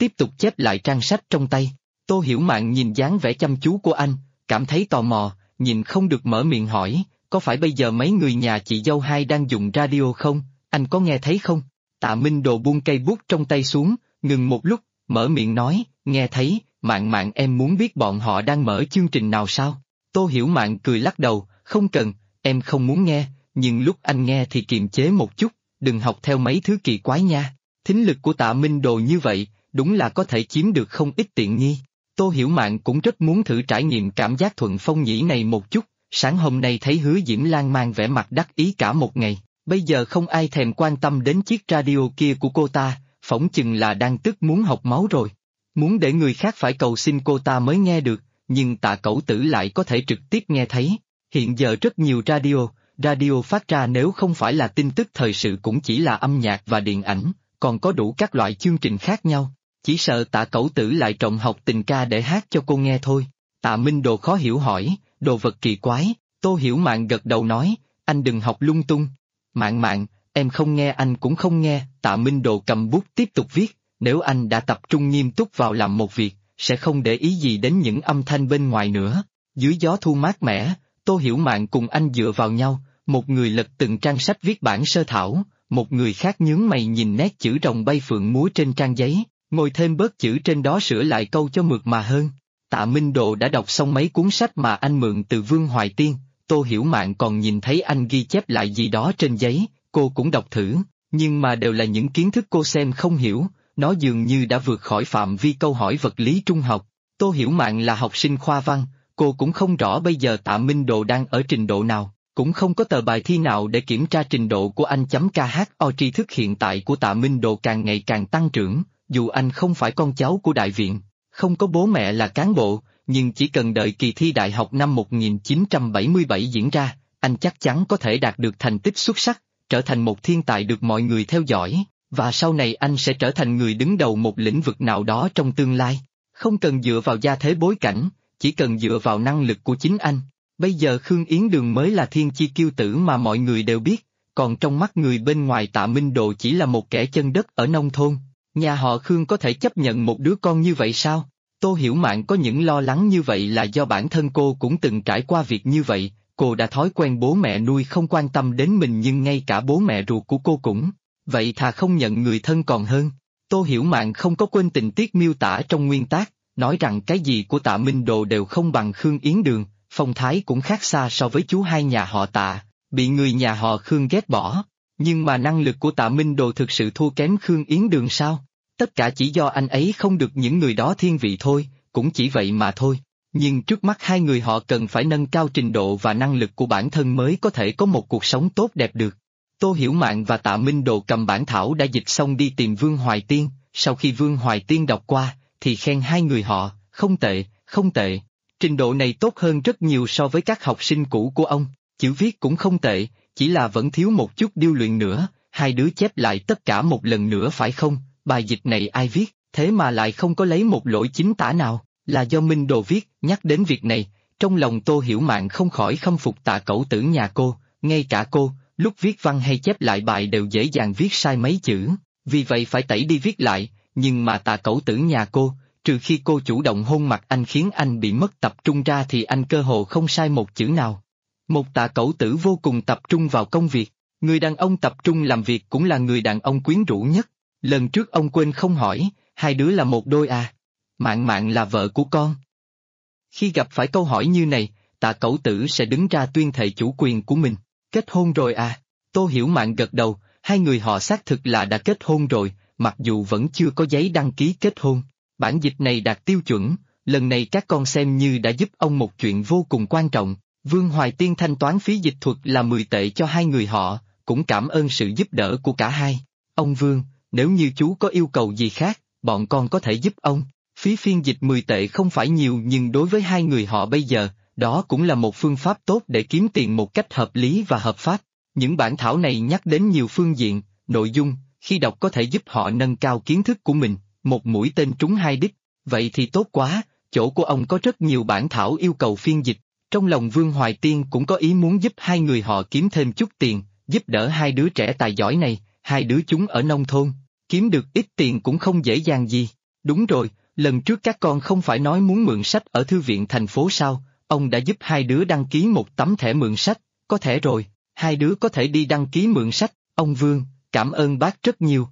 tiếp tục chép lại trang sách trong tay. Tô Hiểu Mạn nhìn dáng vẻ chăm chú của anh, cảm thấy tò mò, nhìn không được mở miệng hỏi, có phải bây giờ mấy người nhà chị dâu hai đang dùng radio không, anh có nghe thấy không? Tạ Minh Đồ buông cây bút trong tay xuống, ngừng một lúc, mở miệng nói, nghe thấy, Mạn Mạn em muốn biết bọn họ đang mở chương trình nào sao? Tô Hiểu Mạn cười lắc đầu, không cần, em không muốn nghe, nhưng lúc anh nghe thì kiềm chế một chút, đừng học theo mấy thứ kỳ quái nha. Thính lực của Tạ Minh Đồ như vậy, đúng là có thể chiếm được không ít tiện nghi. Tô Hiểu Mạn cũng rất muốn thử trải nghiệm cảm giác thuận phong nhĩ này một chút, sáng hôm nay thấy Hứa Diễm Lan mang vẻ mặt đắc ý cả một ngày, bây giờ không ai thèm quan tâm đến chiếc radio kia của cô ta, phỏng chừng là đang tức muốn học máu rồi. Muốn để người khác phải cầu xin cô ta mới nghe được, nhưng Tạ Cẩu Tử lại có thể trực tiếp nghe thấy. Hiện giờ rất nhiều radio phát ra nếu không phải là tin tức thời sự cũng chỉ là âm nhạc và điện ảnh, còn có đủ các loại chương trình khác nhau. Chỉ sợ Tạ Cẩu Tử lại trộm học tình ca để hát cho cô nghe thôi. Tạ Minh Đồ khó hiểu hỏi, đồ vật kỳ quái, Tô Hiểu Mạn gật đầu nói, anh đừng học lung tung. Mạn Mạn, em không nghe anh cũng không nghe, Tạ Minh Đồ cầm bút tiếp tục viết, nếu anh đã tập trung nghiêm túc vào làm một việc, sẽ không để ý gì đến những âm thanh bên ngoài nữa. Dưới gió thu mát mẻ, Tô Hiểu Mạn cùng anh dựa vào nhau, một người lật từng trang sách viết bản sơ thảo, một người khác nhướng mày nhìn nét chữ rồng bay phượng múa trên trang giấy, ngồi thêm bớt chữ trên đó sửa lại câu cho mượt mà hơn. Tạ Minh Độ đã đọc xong mấy cuốn sách mà anh mượn từ Vương Hoài Tiên, Tô Hiểu Mạn còn nhìn thấy anh ghi chép lại gì đó trên giấy, cô cũng đọc thử, nhưng mà đều là những kiến thức cô xem không hiểu, nó dường như đã vượt khỏi phạm vi câu hỏi vật lý trung học. Tô Hiểu Mạn là học sinh khoa văn, cô cũng không rõ bây giờ Tạ Minh Độ đang ở trình độ nào, cũng không có tờ bài thi nào để kiểm tra trình độ của anh. KHO tri thức hiện tại của Tạ Minh Độ càng ngày càng tăng trưởng, dù anh không phải con cháu của đại viện, không có bố mẹ là cán bộ, nhưng chỉ cần đợi kỳ thi đại học năm 1977 diễn ra, anh chắc chắn có thể đạt được thành tích xuất sắc, trở thành một thiên tài được mọi người theo dõi, và sau này anh sẽ trở thành người đứng đầu một lĩnh vực nào đó trong tương lai. Không cần dựa vào gia thế bối cảnh, chỉ cần dựa vào năng lực của chính anh. Bây giờ Khương Yến Đường mới là thiên chi kiêu tử mà mọi người đều biết, còn trong mắt người bên ngoài Tạ Minh Độ chỉ là một kẻ chân đất ở nông thôn. Nhà họ Khương có thể chấp nhận một đứa con như vậy sao? Tô Hiểu Mạn có những lo lắng như vậy là do bản thân cô cũng từng trải qua việc như vậy, cô đã thói quen bố mẹ nuôi không quan tâm đến mình nhưng ngay cả bố mẹ ruột của cô cũng. Vậy thà không nhận người thân còn hơn. Tô Hiểu Mạn không có quên tình tiết miêu tả trong nguyên tác, nói rằng cái gì của Tạ Minh Độ đều không bằng Khương Yến Đường, phong thái cũng khác xa so với chú hai nhà họ Tạ, bị người nhà họ Khương ghét bỏ. Nhưng mà năng lực của Tạ Minh Độ thực sự thua kém Khương Yến Đường sao? Tất cả chỉ do anh ấy không được những người đó thiên vị thôi, cũng chỉ vậy mà thôi. Nhưng trước mắt hai người họ cần phải nâng cao trình độ và năng lực của bản thân mới có thể có một cuộc sống tốt đẹp được. Tô Hiểu Mạn và Tạ Minh Độ cầm bản thảo đã dịch xong đi tìm Vương Hoài Tiên, sau khi Vương Hoài Tiên đọc qua, thì khen hai người họ, không tệ, không tệ. Trình độ này tốt hơn rất nhiều so với các học sinh cũ của ông, chữ viết cũng không tệ, chỉ là vẫn thiếu một chút điêu luyện nữa, hai đứa chép lại tất cả một lần nữa phải không? Bài dịch này ai viết, thế mà lại không có lấy một lỗi chính tả nào, là do Minh Đồ viết. Nhắc đến việc này, trong lòng Tô Hiểu Mạn không khỏi khâm phục Tạ Cẩu Tử nhà cô, ngay cả cô, lúc viết văn hay chép lại bài đều dễ dàng viết sai mấy chữ, vì vậy phải tẩy đi viết lại, nhưng mà Tạ Cẩu Tử nhà cô, trừ khi cô chủ động hôn mặt anh khiến anh bị mất tập trung ra thì anh cơ hồ không sai một chữ nào. Một Tạ Cẩu Tử vô cùng tập trung vào công việc, người đàn ông tập trung làm việc cũng là người đàn ông quyến rũ nhất. Lần trước ông quên không hỏi, hai đứa là một đôi à? Mạn Mạn là vợ của con. Khi gặp phải câu hỏi như này, Tạ Cẩu Tử sẽ đứng ra tuyên thệ chủ quyền của mình. Kết hôn rồi à? Tô Hiểu Mạn gật đầu, hai người họ xác thực là đã kết hôn rồi, mặc dù vẫn chưa có giấy đăng ký kết hôn. Bản dịch này đạt tiêu chuẩn, lần này các con xem như đã giúp ông một chuyện vô cùng quan trọng. Vương Hoài Tiên thanh toán phí dịch thuật là 10 tệ cho hai người họ, cũng cảm ơn sự giúp đỡ của cả hai. Ông Vương, nếu như chú có yêu cầu gì khác, bọn con có thể giúp ông. Phí phiên dịch 10 tệ không phải nhiều nhưng đối với hai người họ bây giờ, đó cũng là một phương pháp tốt để kiếm tiền một cách hợp lý và hợp pháp. Những bản thảo này nhắc đến nhiều phương diện, nội dung, khi đọc có thể giúp họ nâng cao kiến thức của mình, một mũi tên trúng hai đích. Vậy thì tốt quá, chỗ của ông có rất nhiều bản thảo yêu cầu phiên dịch. Trong lòng Vương Hoài Tiên cũng có ý muốn giúp hai người họ kiếm thêm chút tiền, giúp đỡ hai đứa trẻ tài giỏi này, hai đứa chúng ở nông thôn, kiếm được ít tiền cũng không dễ dàng gì. Đúng rồi, lần trước các con không phải nói muốn mượn sách ở thư viện thành phố sao, ông đã giúp hai đứa đăng ký một tấm thẻ mượn sách, có thể rồi, hai đứa có thể đi đăng ký mượn sách, ông Vương, cảm ơn bác rất nhiều.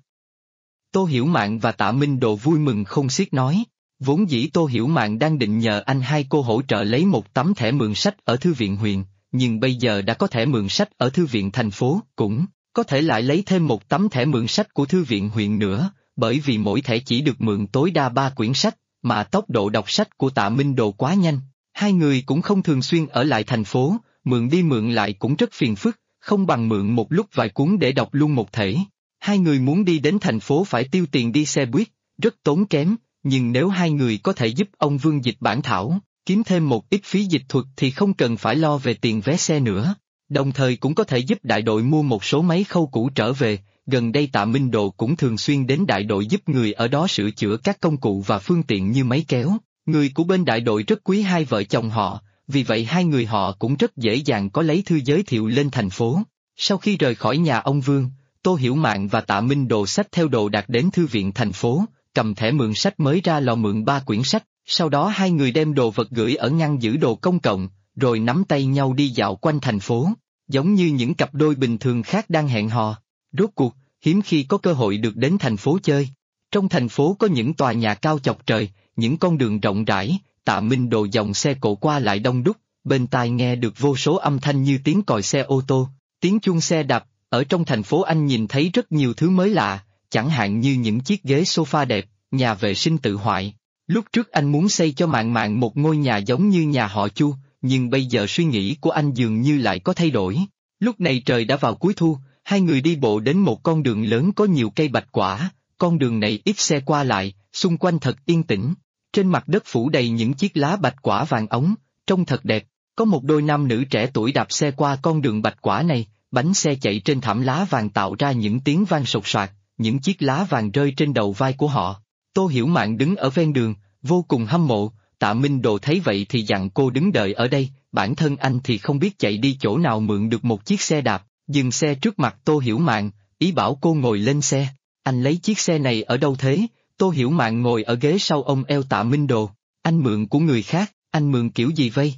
Tô Hiểu Mạn và Tạ Minh Đồ vui mừng không xiết nói, vốn dĩ Tô Hiểu Mạn đang định nhờ anh hai cô hỗ trợ lấy một tấm thẻ mượn sách ở thư viện huyện, nhưng bây giờ đã có thẻ mượn sách ở thư viện thành phố, cũng có thể lại lấy thêm một tấm thẻ mượn sách của thư viện huyện nữa, bởi vì mỗi thẻ chỉ được mượn tối đa 3 quyển sách, mà tốc độ đọc sách của Tạ Minh Đồ quá nhanh, hai người cũng không thường xuyên ở lại thành phố, mượn đi mượn lại cũng rất phiền phức, không bằng mượn một lúc vài cuốn để đọc luôn một thể. Hai người muốn đi đến thành phố phải tiêu tiền đi xe buýt, rất tốn kém, nhưng nếu hai người có thể giúp ông Vương dịch bản thảo, kiếm thêm một ít phí dịch thuật thì không cần phải lo về tiền vé xe nữa. Đồng thời cũng có thể giúp đại đội mua một số máy khâu cũ trở về, gần đây Tạ Minh Đồ cũng thường xuyên đến đại đội giúp người ở đó sửa chữa các công cụ và phương tiện như máy kéo. Người của bên đại đội rất quý hai vợ chồng họ, vì vậy hai người họ cũng rất dễ dàng có lấy thư giới thiệu lên thành phố. Sau khi rời khỏi nhà ông Vương, Tô Hiểu Mạn và Tạ Minh Đồ xách theo đồ đạc đến thư viện thành phố, cầm thẻ mượn sách mới ra lò mượn 3 quyển sách, sau đó hai người đem đồ vật gửi ở ngăn giữ đồ công cộng, rồi nắm tay nhau đi dạo quanh thành phố, giống như những cặp đôi bình thường khác đang hẹn hò. Rốt cuộc, hiếm khi có cơ hội được đến thành phố chơi. Trong thành phố có những tòa nhà cao chọc trời, những con đường rộng rãi, Tạ Minh Đồ dòng xe cộ qua lại đông đúc, bên tai nghe được vô số âm thanh như tiếng còi xe ô tô, tiếng chuông xe đạp. Ở trong thành phố anh nhìn thấy rất nhiều thứ mới lạ, chẳng hạn như những chiếc ghế sofa đẹp, nhà vệ sinh tự hoại. Lúc trước anh muốn xây cho Mạn Mạn một ngôi nhà giống như nhà họ Chu, nhưng bây giờ suy nghĩ của anh dường như lại có thay đổi. Lúc này trời đã vào cuối thu, hai người đi bộ đến một con đường lớn có nhiều cây bạch quả, con đường này ít xe qua lại, xung quanh thật yên tĩnh. Trên mặt đất phủ đầy những chiếc lá bạch quả vàng óng, trông thật đẹp. Có một đôi nam nữ trẻ tuổi đạp xe qua con đường bạch quả này. Bánh xe chạy trên thảm lá vàng tạo ra những tiếng vang sột soạt, những chiếc lá vàng rơi trên đầu vai của họ. Tô Hiểu Mạn đứng ở ven đường, vô cùng hâm mộ, Tạ Minh Đồ thấy vậy thì dặn cô đứng đợi ở đây, bản thân anh thì không biết chạy đi chỗ nào mượn được một chiếc xe đạp, dừng xe trước mặt Tô Hiểu Mạn, ý bảo cô ngồi lên xe. Anh lấy chiếc xe này ở đâu thế? Tô Hiểu Mạn ngồi ở ghế sau ôm eo Tạ Minh Đồ, anh mượn của người khác, anh mượn kiểu gì vây?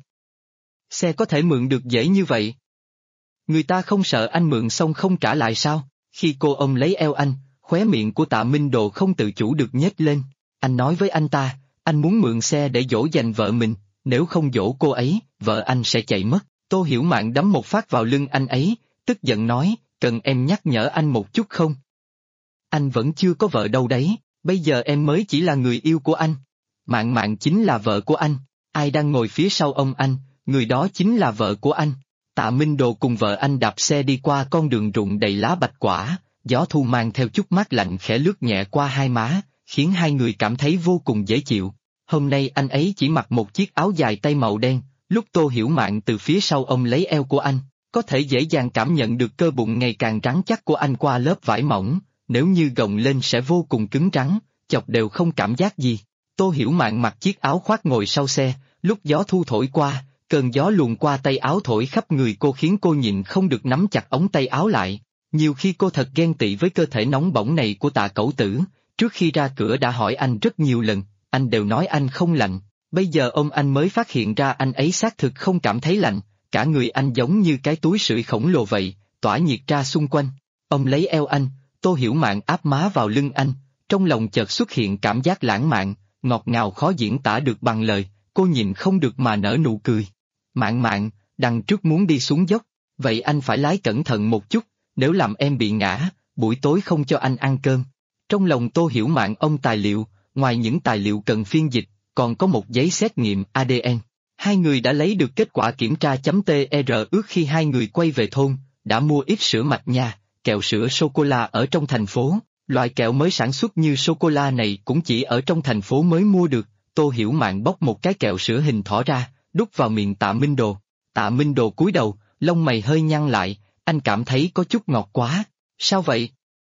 Xe có thể mượn được dễ như vậy? Người ta không sợ anh mượn xong không trả lại sao? Khi cô ôm lấy eo anh, khóe miệng của Tạ Minh Đồ không tự chủ được nhếch lên. Anh nói với anh ta, anh muốn mượn xe để dỗ dành vợ mình, nếu không dỗ cô ấy, vợ anh sẽ chạy mất. Tô Hiểu Mạn đấm một phát vào lưng anh ấy, tức giận nói, cần em nhắc nhở anh một chút không? Anh vẫn chưa có vợ đâu đấy, bây giờ em mới chỉ là người yêu của anh. Mạn Mạn chính là vợ của anh, ai đang ngồi phía sau ông anh, người đó chính là vợ của anh. Tạ Minh Đồ cùng vợ anh đạp xe đi qua con đường rụng đầy lá bạch quả, gió thu mang theo chút mát lạnh khẽ lướt nhẹ qua hai má, khiến hai người cảm thấy vô cùng dễ chịu. Hôm nay anh ấy chỉ mặc một chiếc áo dài tây màu đen, lúc Tô Hiểu Mạn từ phía sau ôm lấy eo của anh, có thể dễ dàng cảm nhận được cơ bụng ngày càng rắn chắc của anh qua lớp vải mỏng, nếu như gồng lên sẽ vô cùng cứng rắn, chọc đều không cảm giác gì. Tô Hiểu Mạn mặc chiếc áo khoác ngồi sau xe, lúc gió thu thổi qua, cơn gió luồn qua tay áo thổi khắp người cô khiến cô nhịn không được nắm chặt ống tay áo lại. Nhiều khi cô thật ghen tị với cơ thể nóng bỏng này của Tạ Cẩu Tử, trước khi ra cửa đã hỏi anh rất nhiều lần, anh đều nói anh không lạnh, bây giờ ôm anh mới phát hiện ra anh ấy xác thực không cảm thấy lạnh, cả người anh giống như cái túi sưởi khổng lồ vậy, tỏa nhiệt ra xung quanh. Ôm lấy eo anh, Tô Hiểu Mạn áp má vào lưng anh, trong lòng chợt xuất hiện cảm giác lãng mạn, ngọt ngào khó diễn tả được bằng lời, cô nhịn không được mà nở nụ cười. Mạn Mạn, đằng trước muốn đi xuống dốc, vậy anh phải lái cẩn thận một chút, nếu làm em bị ngã, buổi tối không cho anh ăn cơm. Trong lòng Tô Hiểu Mạn ôm tài liệu, ngoài những tài liệu cần phiên dịch, còn có một giấy xét nghiệm ADN. Hai người đã lấy được kết quả kiểm tra .tr ước khi hai người quay về thôn, đã mua ít sữa mạch nha, kẹo sữa sô-cô-la ở trong thành phố. Loại kẹo mới sản xuất như sô-cô-la này cũng chỉ ở trong thành phố mới mua được. Tô Hiểu Mạn bóc một cái kẹo sữa hình thỏ ra, đút vào miệng Tạ Minh Đồ. Tạ Minh Đồ cúi đầu, lông mày hơi nhăn lại, anh cảm thấy có chút ngọt quá. Sao vậy?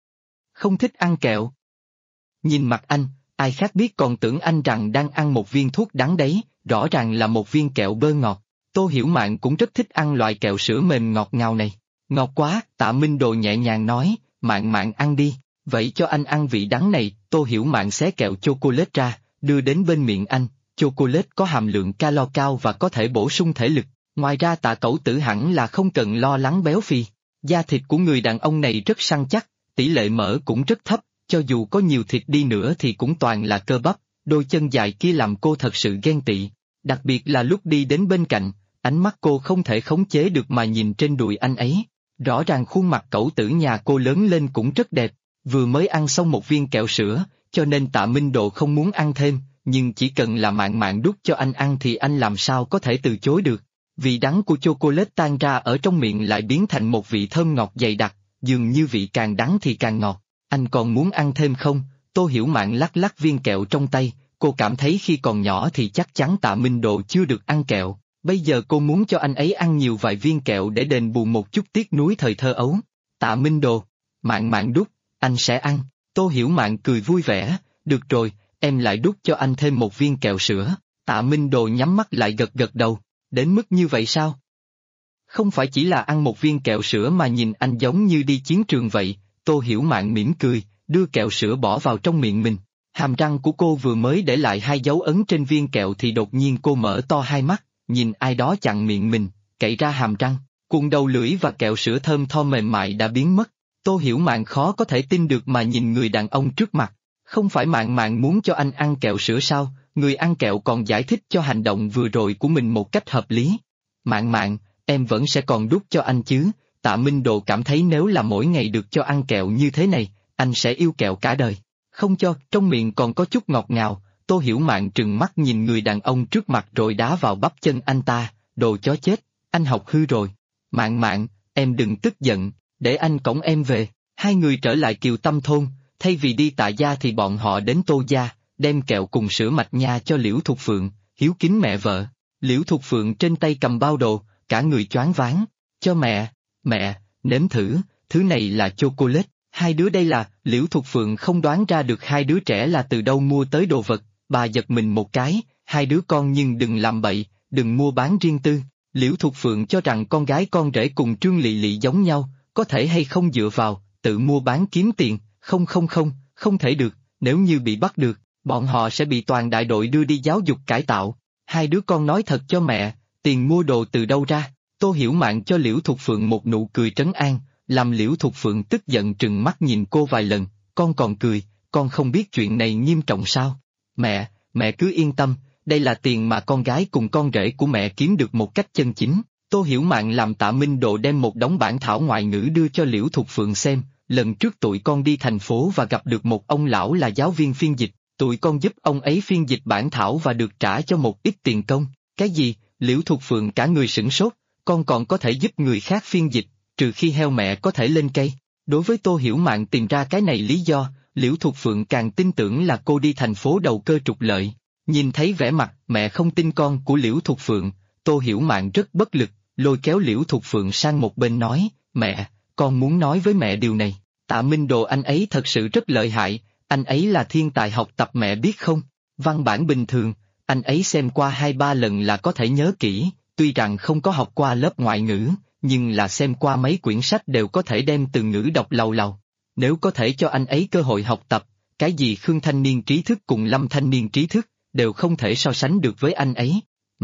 Không thích ăn kẹo. Nhìn mặt anh, ai khác biết còn tưởng anh rằng đang ăn một viên thuốc đắng đấy, rõ ràng là một viên kẹo bơ ngọt. Tô Hiểu Mạn cũng rất thích ăn loại kẹo sữa mềm ngọt ngào này. Ngọt quá, Tạ Minh Đồ nhẹ nhàng nói, Mạn Mạn ăn đi. Vậy cho anh ăn vị đắng này. Tô Hiểu Mạn xé kẹo chocolate ra, đưa đến bên miệng anh. Chocolate có hàm lượng calo cao và có thể bổ sung thể lực. Ngoài ra Tạ Cẩu Tử hẳn là không cần lo lắng béo phì. Da thịt của người đàn ông này rất săn chắc, tỷ lệ mỡ cũng rất thấp, cho dù có nhiều thịt đi nữa thì cũng toàn là cơ bắp. Đôi chân dài kia làm cô thật sự ghen tị. Đặc biệt là lúc đi đến bên cạnh, ánh mắt cô không thể khống chế được mà nhìn trên đùi anh ấy. Rõ ràng khuôn mặt Cẩu Tử nhà cô lớn lên cũng rất đẹp, vừa mới ăn xong một viên kẹo sữa, cho nên Tạ Minh Độ không muốn ăn thêm, nhưng chỉ cần là Mạn Mạn đút cho anh ăn thì anh làm sao có thể từ chối được. Vị đắng của chocolate tan ra ở trong miệng lại biến thành một vị thơm ngọt dày đặc, dường như vị càng đắng thì càng ngọt. Anh còn muốn ăn thêm không? Tô Hiểu Mạn lắc lắc viên kẹo trong tay, cô cảm thấy khi còn nhỏ thì chắc chắn Tạ Minh Độ chưa được ăn kẹo, bây giờ cô muốn cho anh ấy ăn nhiều vài viên kẹo để đền bù một chút tiếc nuối thời thơ ấu. Tạ Minh Độ, Mạn Mạn đút, anh sẽ ăn. Tô Hiểu Mạn cười vui vẻ, được rồi, em lại đút cho anh thêm một viên kẹo sữa. Tạ Minh Độ nhắm mắt lại gật gật đầu, đến mức như vậy sao? Không phải chỉ là ăn một viên kẹo sữa mà nhìn anh giống như đi chiến trường vậy. Tô Hiểu Mạn mỉm cười, đưa kẹo sữa bỏ vào trong miệng mình. Hàm răng của cô vừa mới để lại 2 dấu ấn trên viên kẹo thì đột nhiên cô mở to hai mắt, nhìn ai đó chặn miệng mình, cậy ra hàm răng, cuộn đầu lưỡi và kẹo sữa thơm tho mềm mại đã biến mất. Tô Hiểu Mạn khó có thể tin được mà nhìn người đàn ông trước mặt. Không phải Mạn Mạn muốn cho anh ăn kẹo sữa sao? Người ăn kẹo còn giải thích cho hành động vừa rồi của mình một cách hợp lý. Mạn Mạn, em vẫn sẽ còn đút cho anh chứ? Tạ Minh Độ cảm thấy nếu là mỗi ngày được cho ăn kẹo như thế này, anh sẽ yêu kẹo cả đời. Không cho, trong miệng còn có chút ngọt ngào. Tô Hiểu Mạn trừng mắt nhìn người đàn ông trước mặt rồi đá vào bắp chân anh ta, đồ chó chết, anh học hư rồi. Mạn Mạn, em đừng tức giận, để anh cõng em về. Hai người trở lại Kiều Tâm thôn, thay vì đi Tạ gia thì bọn họ đến Tô gia, đem kẹo cùng sữa mạch nha cho Liễu Thục Phượng, hiếu kính mẹ vợ. Liễu Thục Phượng trên tay cầm bao đồ, cả người choáng váng. Cho mẹ, mẹ, nếm thử, thứ này là chocolate. Hai đứa đây là, Liễu Thục Phượng không đoán ra được hai đứa trẻ là từ đâu mua tới đồ vật, bà giật mình một cái, hai đứa con nhưng đừng làm bậy, đừng mua bán riêng tư. Liễu Thục Phượng cho rằng con gái con rể cùng Trương Lị Lị giống nhau, có thể hay không dựa vào, tự mua bán kiếm tiền, không thể được, nếu như bị bắt được, bọn họ sẽ bị toàn đại đội đưa đi giáo dục cải tạo. Hai đứa con nói thật cho mẹ, tiền mua đồ từ đâu ra? Tô Hiểu Mạn cho Liễu Thục Phượng một nụ cười trấn an, làm Liễu Thục Phượng tức giận trừng mắt nhìn cô vài lần, con còn cười, con không biết chuyện này nghiêm trọng sao? Mẹ cứ yên tâm, đây là tiền mà con gái cùng con rể của mẹ kiếm được một cách chân chính. Tô Hiểu Mạn làm Tạ Minh Độ đem một đống bản thảo ngoại ngữ đưa cho Liễu Thục Phượng xem, lần trước tụi con đi thành phố và gặp được một ông lão là giáo viên phiên dịch, tụi con giúp ông ấy phiên dịch bản thảo và được trả cho một ít tiền công. Cái gì? Liễu Thục Phượng cả người sửng sốt, con còn có thể giúp người khác phiên dịch, trừ khi heo mẹ có thể lên cây. Đối với Tô Hiểu Mạn tìm ra cái này lý do, Liễu Thục Phượng càng tin tưởng là cô đi thành phố đầu cơ trục lợi. Nhìn thấy vẻ mặt mẹ không tin con của Liễu Thục Phượng, Tô Hiểu Mạn rất bất lực, lôi kéo Liễu Thục Phượng sang một bên nói, mẹ, con muốn nói với mẹ điều này. Tạ Minh Độ anh ấy thật sự rất lợi hại, anh ấy là thiên tài học tập mẹ biết không? Văn bản bình thường, anh ấy xem qua 2-3 lần là có thể nhớ kỹ, tuy rằng không có học qua lớp ngoại ngữ, nhưng là xem qua mấy quyển sách đều có thể đem từ ngữ đọc lầu lầu. Nếu có thể cho anh ấy cơ hội học tập, cái gì Khương thanh niên trí thức cùng Lâm thanh niên trí thức, đều không thể so sánh được với anh ấy.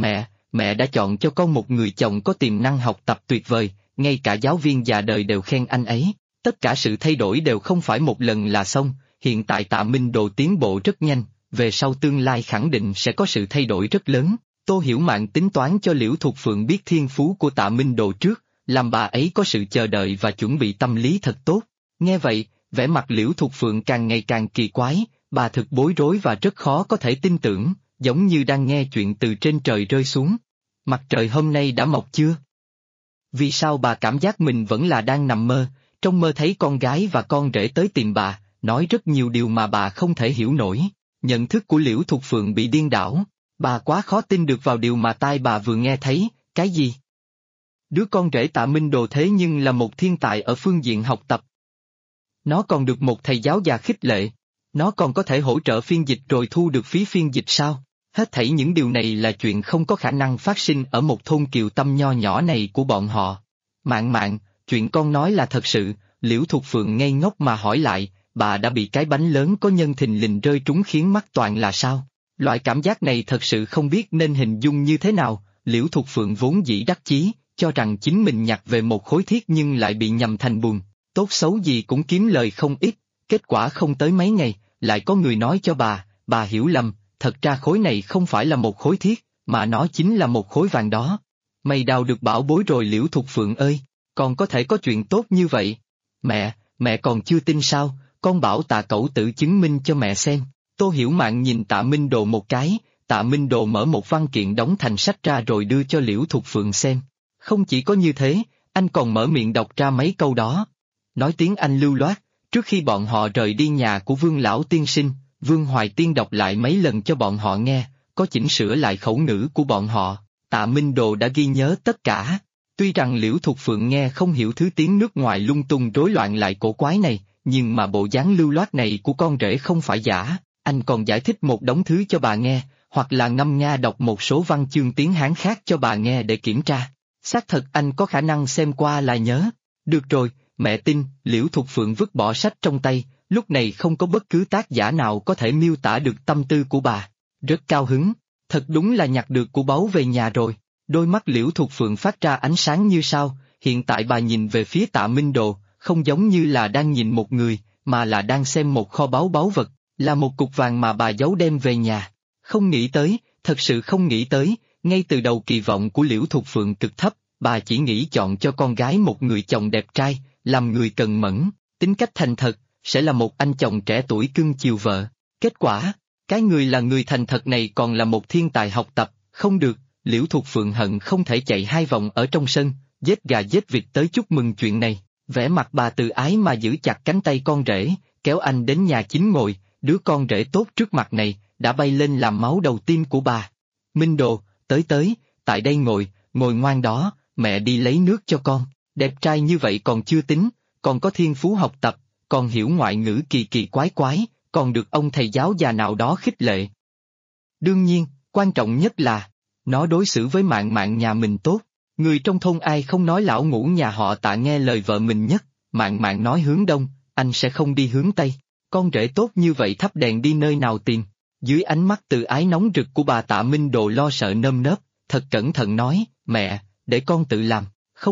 Mẹ đã chọn cho con một người chồng có tiềm năng học tập tuyệt vời, ngay cả giáo viên già đời đều khen anh ấy. Tất cả sự thay đổi đều không phải một lần là xong, hiện tại Tạ Minh Độ tiến bộ rất nhanh, về sau tương lai khẳng định sẽ có sự thay đổi rất lớn. Tô Hiểu Mạn tính toán cho Liễu Thục Phượng biết thiên phú của Tạ Minh Độ trước, làm bà ấy có sự chờ đợi và chuẩn bị tâm lý thật tốt. Nghe vậy, vẻ mặt Liễu Thục Phượng càng ngày càng kỳ quái, bà thực bối rối và rất khó có thể tin tưởng, giống như đang nghe chuyện từ trên trời rơi xuống. Mặt trời hôm nay đã mọc chưa? Vì sao bà cảm giác mình vẫn là đang nằm mơ, trong mơ thấy con gái và con rể tới tìm bà, nói rất nhiều điều mà bà không thể hiểu nổi. Nhận thức của Liễu Thục Phượng bị điên đảo, bà quá khó tin được vào điều mà tai bà vừa nghe thấy. Cái gì? Đứa con rể Tạ Minh Độ thế nhưng là một thiên tài ở phương diện học tập. Nó còn được một thầy giáo già khích lệ, nó còn có thể hỗ trợ phiên dịch rồi thu được phí phiên dịch sao? Hết thảy những điều này là chuyện không có khả năng phát sinh ở một thôn Kiều Tâm nho nhỏ này của bọn họ. Mạn, chuyện con nói là thật sự? Liễu Thục Phượng ngây ngốc mà hỏi lại, bà đã bị cái bánh lớn có nhân thình lình rơi trúng khiến mắt toàn là sao. Loại cảm giác này thật sự không biết nên hình dung như thế nào. Liễu Thục Phượng vốn dĩ đắc chí, cho rằng chính mình nhặt về một khối thiết nhưng lại bị nhầm thành bùn, tốt xấu gì cũng kiếm lời không ít, kết quả không tới mấy ngày, lại có người nói cho bà hiểu lầm, thật ra khối này không phải là một khối thiết, mà nó chính là một khối vàng đó. Mày đào được bảo bối rồi Liễu Thục Phượng ơi, còn có thể có chuyện tốt như vậy. Mẹ còn chưa tin sao, con bảo Tạ Cẩu Tử chứng minh cho mẹ xem. Tô Hiểu Mạn nhìn Tạ Minh Đồ một cái, Tạ Minh Đồ mở một văn kiện đóng thành sách ra rồi đưa cho Liễu Thục Phượng xem. Không chỉ có như thế, anh còn mở miệng đọc ra mấy câu đó. Nói tiếng Anh lưu loát, trước khi bọn họ rời đi nhà của Vương Lão Tiên Sinh, Vương Hoài Tiên đọc lại mấy lần cho bọn họ nghe, có chỉnh sửa lại khẩu ngữ của bọn họ, Tạ Minh Đồ đã ghi nhớ tất cả. Tuy rằng Liễu Thục Phượng nghe không hiểu thứ tiếng nước ngoài lung tung rối loạn lại cổ quái này, nhưng mà bộ dáng lưu loát này của con rể không phải giả, anh còn giải thích một đống thứ cho bà nghe, hoặc là ngâm nga đọc một số văn chương tiếng Hán khác cho bà nghe để kiểm tra. Xác thật anh có khả năng xem qua là nhớ. Được rồi, mẹ tin. Liễu Thục Phượng vứt bỏ sách trong tay, lúc này không có bất cứ tác giả nào có thể miêu tả được tâm tư của bà. Rất cao hứng, thật đúng là nhặt được của báu về nhà rồi. Đôi mắt Liễu Thục Phượng phát ra ánh sáng như sao, hiện tại bà nhìn về phía Tạ Minh Đồ, không giống như là đang nhìn một người, mà là đang xem một kho báu báu vật, là một cục vàng mà bà giấu đem về nhà. Không nghĩ tới, thật sự không nghĩ tới, ngay từ đầu kỳ vọng của Liễu Thục Phượng cực thấp, bà chỉ nghĩ chọn cho con gái một người chồng đẹp trai, làm người cần mẫn, tính cách thành thật, sẽ là một anh chồng trẻ tuổi cưng chiều vợ. Kết quả, cái người là người thành thật này còn là một thiên tài học tập, không được. Liễu Thục Phượng hận không thể chạy 2 vòng ở trong sân, giết gà giết vịt tới chúc mừng chuyện này. Vẻ mặt bà từ ái mà giữ chặt cánh tay con rể, kéo anh đến nhà chính ngồi, đứa con rể tốt trước mặt này, đã bay lên làm máu đầu tim của bà. Minh Đồ, tới, tại đây ngồi ngoan đó, mẹ đi lấy nước cho con, đẹp trai như vậy còn chưa tính, còn có thiên phú học tập, còn hiểu ngoại ngữ kỳ kỳ quái quái, còn được ông thầy giáo già nào đó khích lệ. Đương nhiên, quan trọng nhất là, nó đối xử với Mạn Mạn nhà mình tốt. Người trong thôn ai không nói lão ngũ nhà họ Tạ nghe lời vợ mình nhất, Mạn Mạn nói hướng đông, anh sẽ không đi hướng tây. Con rể tốt như vậy thắp đèn đi nơi nào tìm? Dưới ánh mắt từ ái nóng rực của bà Tạ Minh Đồ lo sợ nơm nớp, thật cẩn thận nói, mẹ, để con tự làm.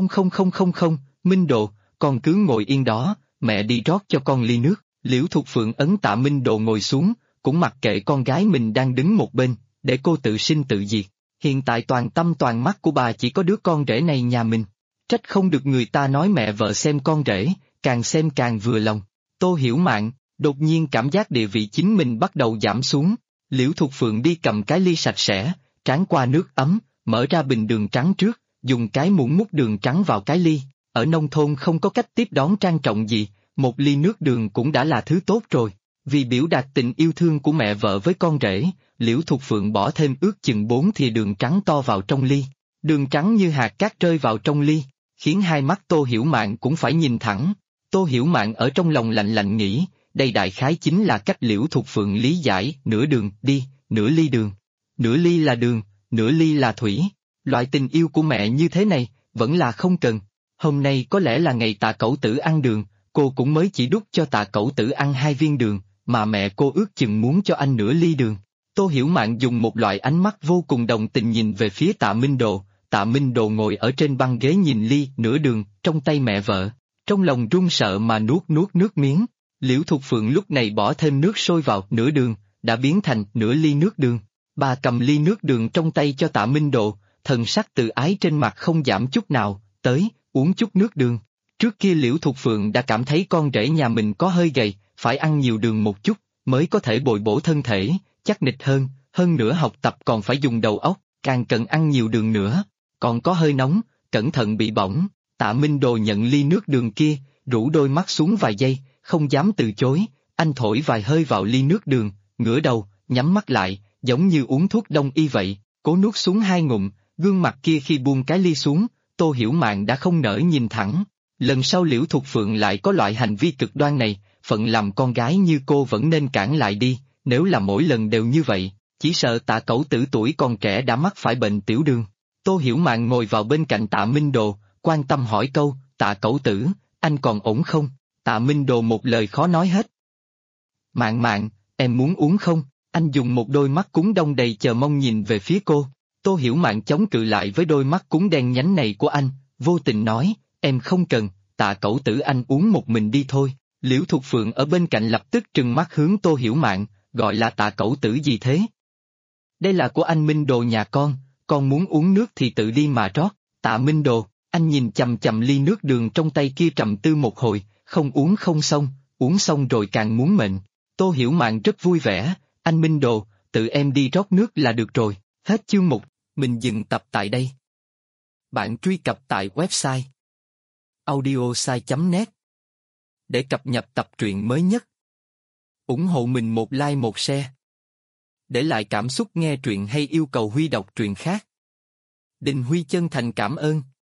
Không, Minh Đồ, con cứ ngồi yên đó, mẹ đi rót cho con ly nước. Liễu Thục Phượng ấn Tạ Minh Đồ ngồi xuống, cũng mặc kệ con gái mình đang đứng một bên, để cô tự sinh tự diệt. Hiện tại toàn tâm toàn mắt của bà chỉ có đứa con rể này nhà mình. Trách không được người ta nói mẹ vợ xem con rể, càng xem càng vừa lòng. Tô Hiểu Mạn, đột nhiên cảm giác địa vị chính mình bắt đầu giảm xuống. Liễu Thục Phượng đi cầm cái ly sạch sẽ, tráng qua nước ấm, mở ra bình đường trắng trước, dùng cái muỗng múc đường trắng vào cái ly. Ở nông thôn không có cách tiếp đón trang trọng gì, một ly nước đường cũng đã là thứ tốt rồi. Vì biểu đạt tình yêu thương của mẹ vợ với con rể, Liễu Thục Phượng bỏ thêm ước chừng 4 thìa đường trắng to vào trong ly. Đường trắng như hạt cát rơi vào trong ly, khiến hai mắt Tô Hiểu Mạn cũng phải nhìn thẳng. Tô Hiểu Mạn ở trong lòng lạnh lạnh nghĩ, đây đại khái chính là cách Liễu Thục Phượng lý giải, nửa đường đi, nửa ly đường. Nửa ly là đường, nửa ly là thủy. Loại tình yêu của mẹ như thế này, vẫn là không cần. Hôm nay có lẽ là ngày Tạ Cẩu Tử ăn đường, cô cũng mới chỉ đút cho Tạ Cẩu Tử ăn 2 viên đường, mà mẹ cô ước chừng muốn cho anh nửa ly đường. Tô Hiểu Mạn dùng một loại ánh mắt vô cùng đồng tình nhìn về phía Tạ Minh Đồ. Tạ Minh Đồ ngồi ở trên băng ghế nhìn ly nửa đường trong tay mẹ vợ, trong lòng run sợ mà nuốt nước miếng. Liễu Thục Phượng lúc này bỏ thêm nước sôi vào nửa đường, đã biến thành nửa ly nước đường. Bà cầm ly nước đường trong tay cho Tạ Minh Đồ, thần sắc từ ái trên mặt không giảm chút nào, tới, uống chút nước đường. Trước kia Liễu Thục Phượng đã cảm thấy con rể nhà mình có hơi gầy, phải ăn nhiều đường một chút, mới có thể bồi bổ thân thể, chắc nịch hơn nữa học tập còn phải dùng đầu óc, càng cần ăn nhiều đường nữa. Còn có hơi nóng, cẩn thận bị bỏng. Tạ Minh Đồ nhận ly nước đường kia, rũ đôi mắt xuống vài giây, không dám từ chối, anh thổi vài hơi vào ly nước đường, ngửa đầu, nhắm mắt lại, giống như uống thuốc đông y vậy, cố nuốt xuống 2 ngụm, gương mặt kia khi buông cái ly xuống, Tô Hiểu Mạn đã không nỡ nhìn thẳng. Lần sau Liễu Thục Phượng lại có loại hành vi cực đoan này, phận làm con gái như cô vẫn nên cản lại đi, nếu là mỗi lần đều như vậy, chỉ sợ Tạ Cẩu Tử tuổi còn trẻ đã mắc phải bệnh tiểu đường. Tô Hiểu Mạn ngồi vào bên cạnh Tạ Minh Đồ, quan tâm hỏi câu, Tạ Cẩu Tử, anh còn ổn không? Tạ Minh Đồ một lời khó nói hết. Mạn Mạn, em muốn uống không? Anh dùng một đôi mắt cún đông đầy chờ mong nhìn về phía cô. Tô Hiểu Mạn chống cự lại với đôi mắt cún đen nhánh này của anh, vô tình nói, em không cần, Tạ Cẩu Tử anh uống một mình đi thôi. Liễu Thục Phượng ở bên cạnh lập tức trừng mắt hướng Tô Hiểu Mạn, gọi là Tạ Cẩu Tử gì thế? Đây là của anh Minh Đồ nhà con muốn uống nước thì tự đi mà rót. Tạ Minh Đồ, anh nhìn chầm chầm ly nước đường trong tay kia trầm tư một hồi, không uống không xong, uống xong rồi càng muốn mệnh. Tô Hiểu Mạn rất vui vẻ, anh Minh Đồ, tự em đi rót nước là được rồi. Hết chương 1, mình dừng tập tại đây. Bạn truy cập tại website audiosai.net để cập nhật tập truyện mới nhất. Ủng hộ mình một like một share. Để lại cảm xúc nghe truyện hay yêu cầu Huy đọc truyện khác. Đình Huy chân thành cảm ơn.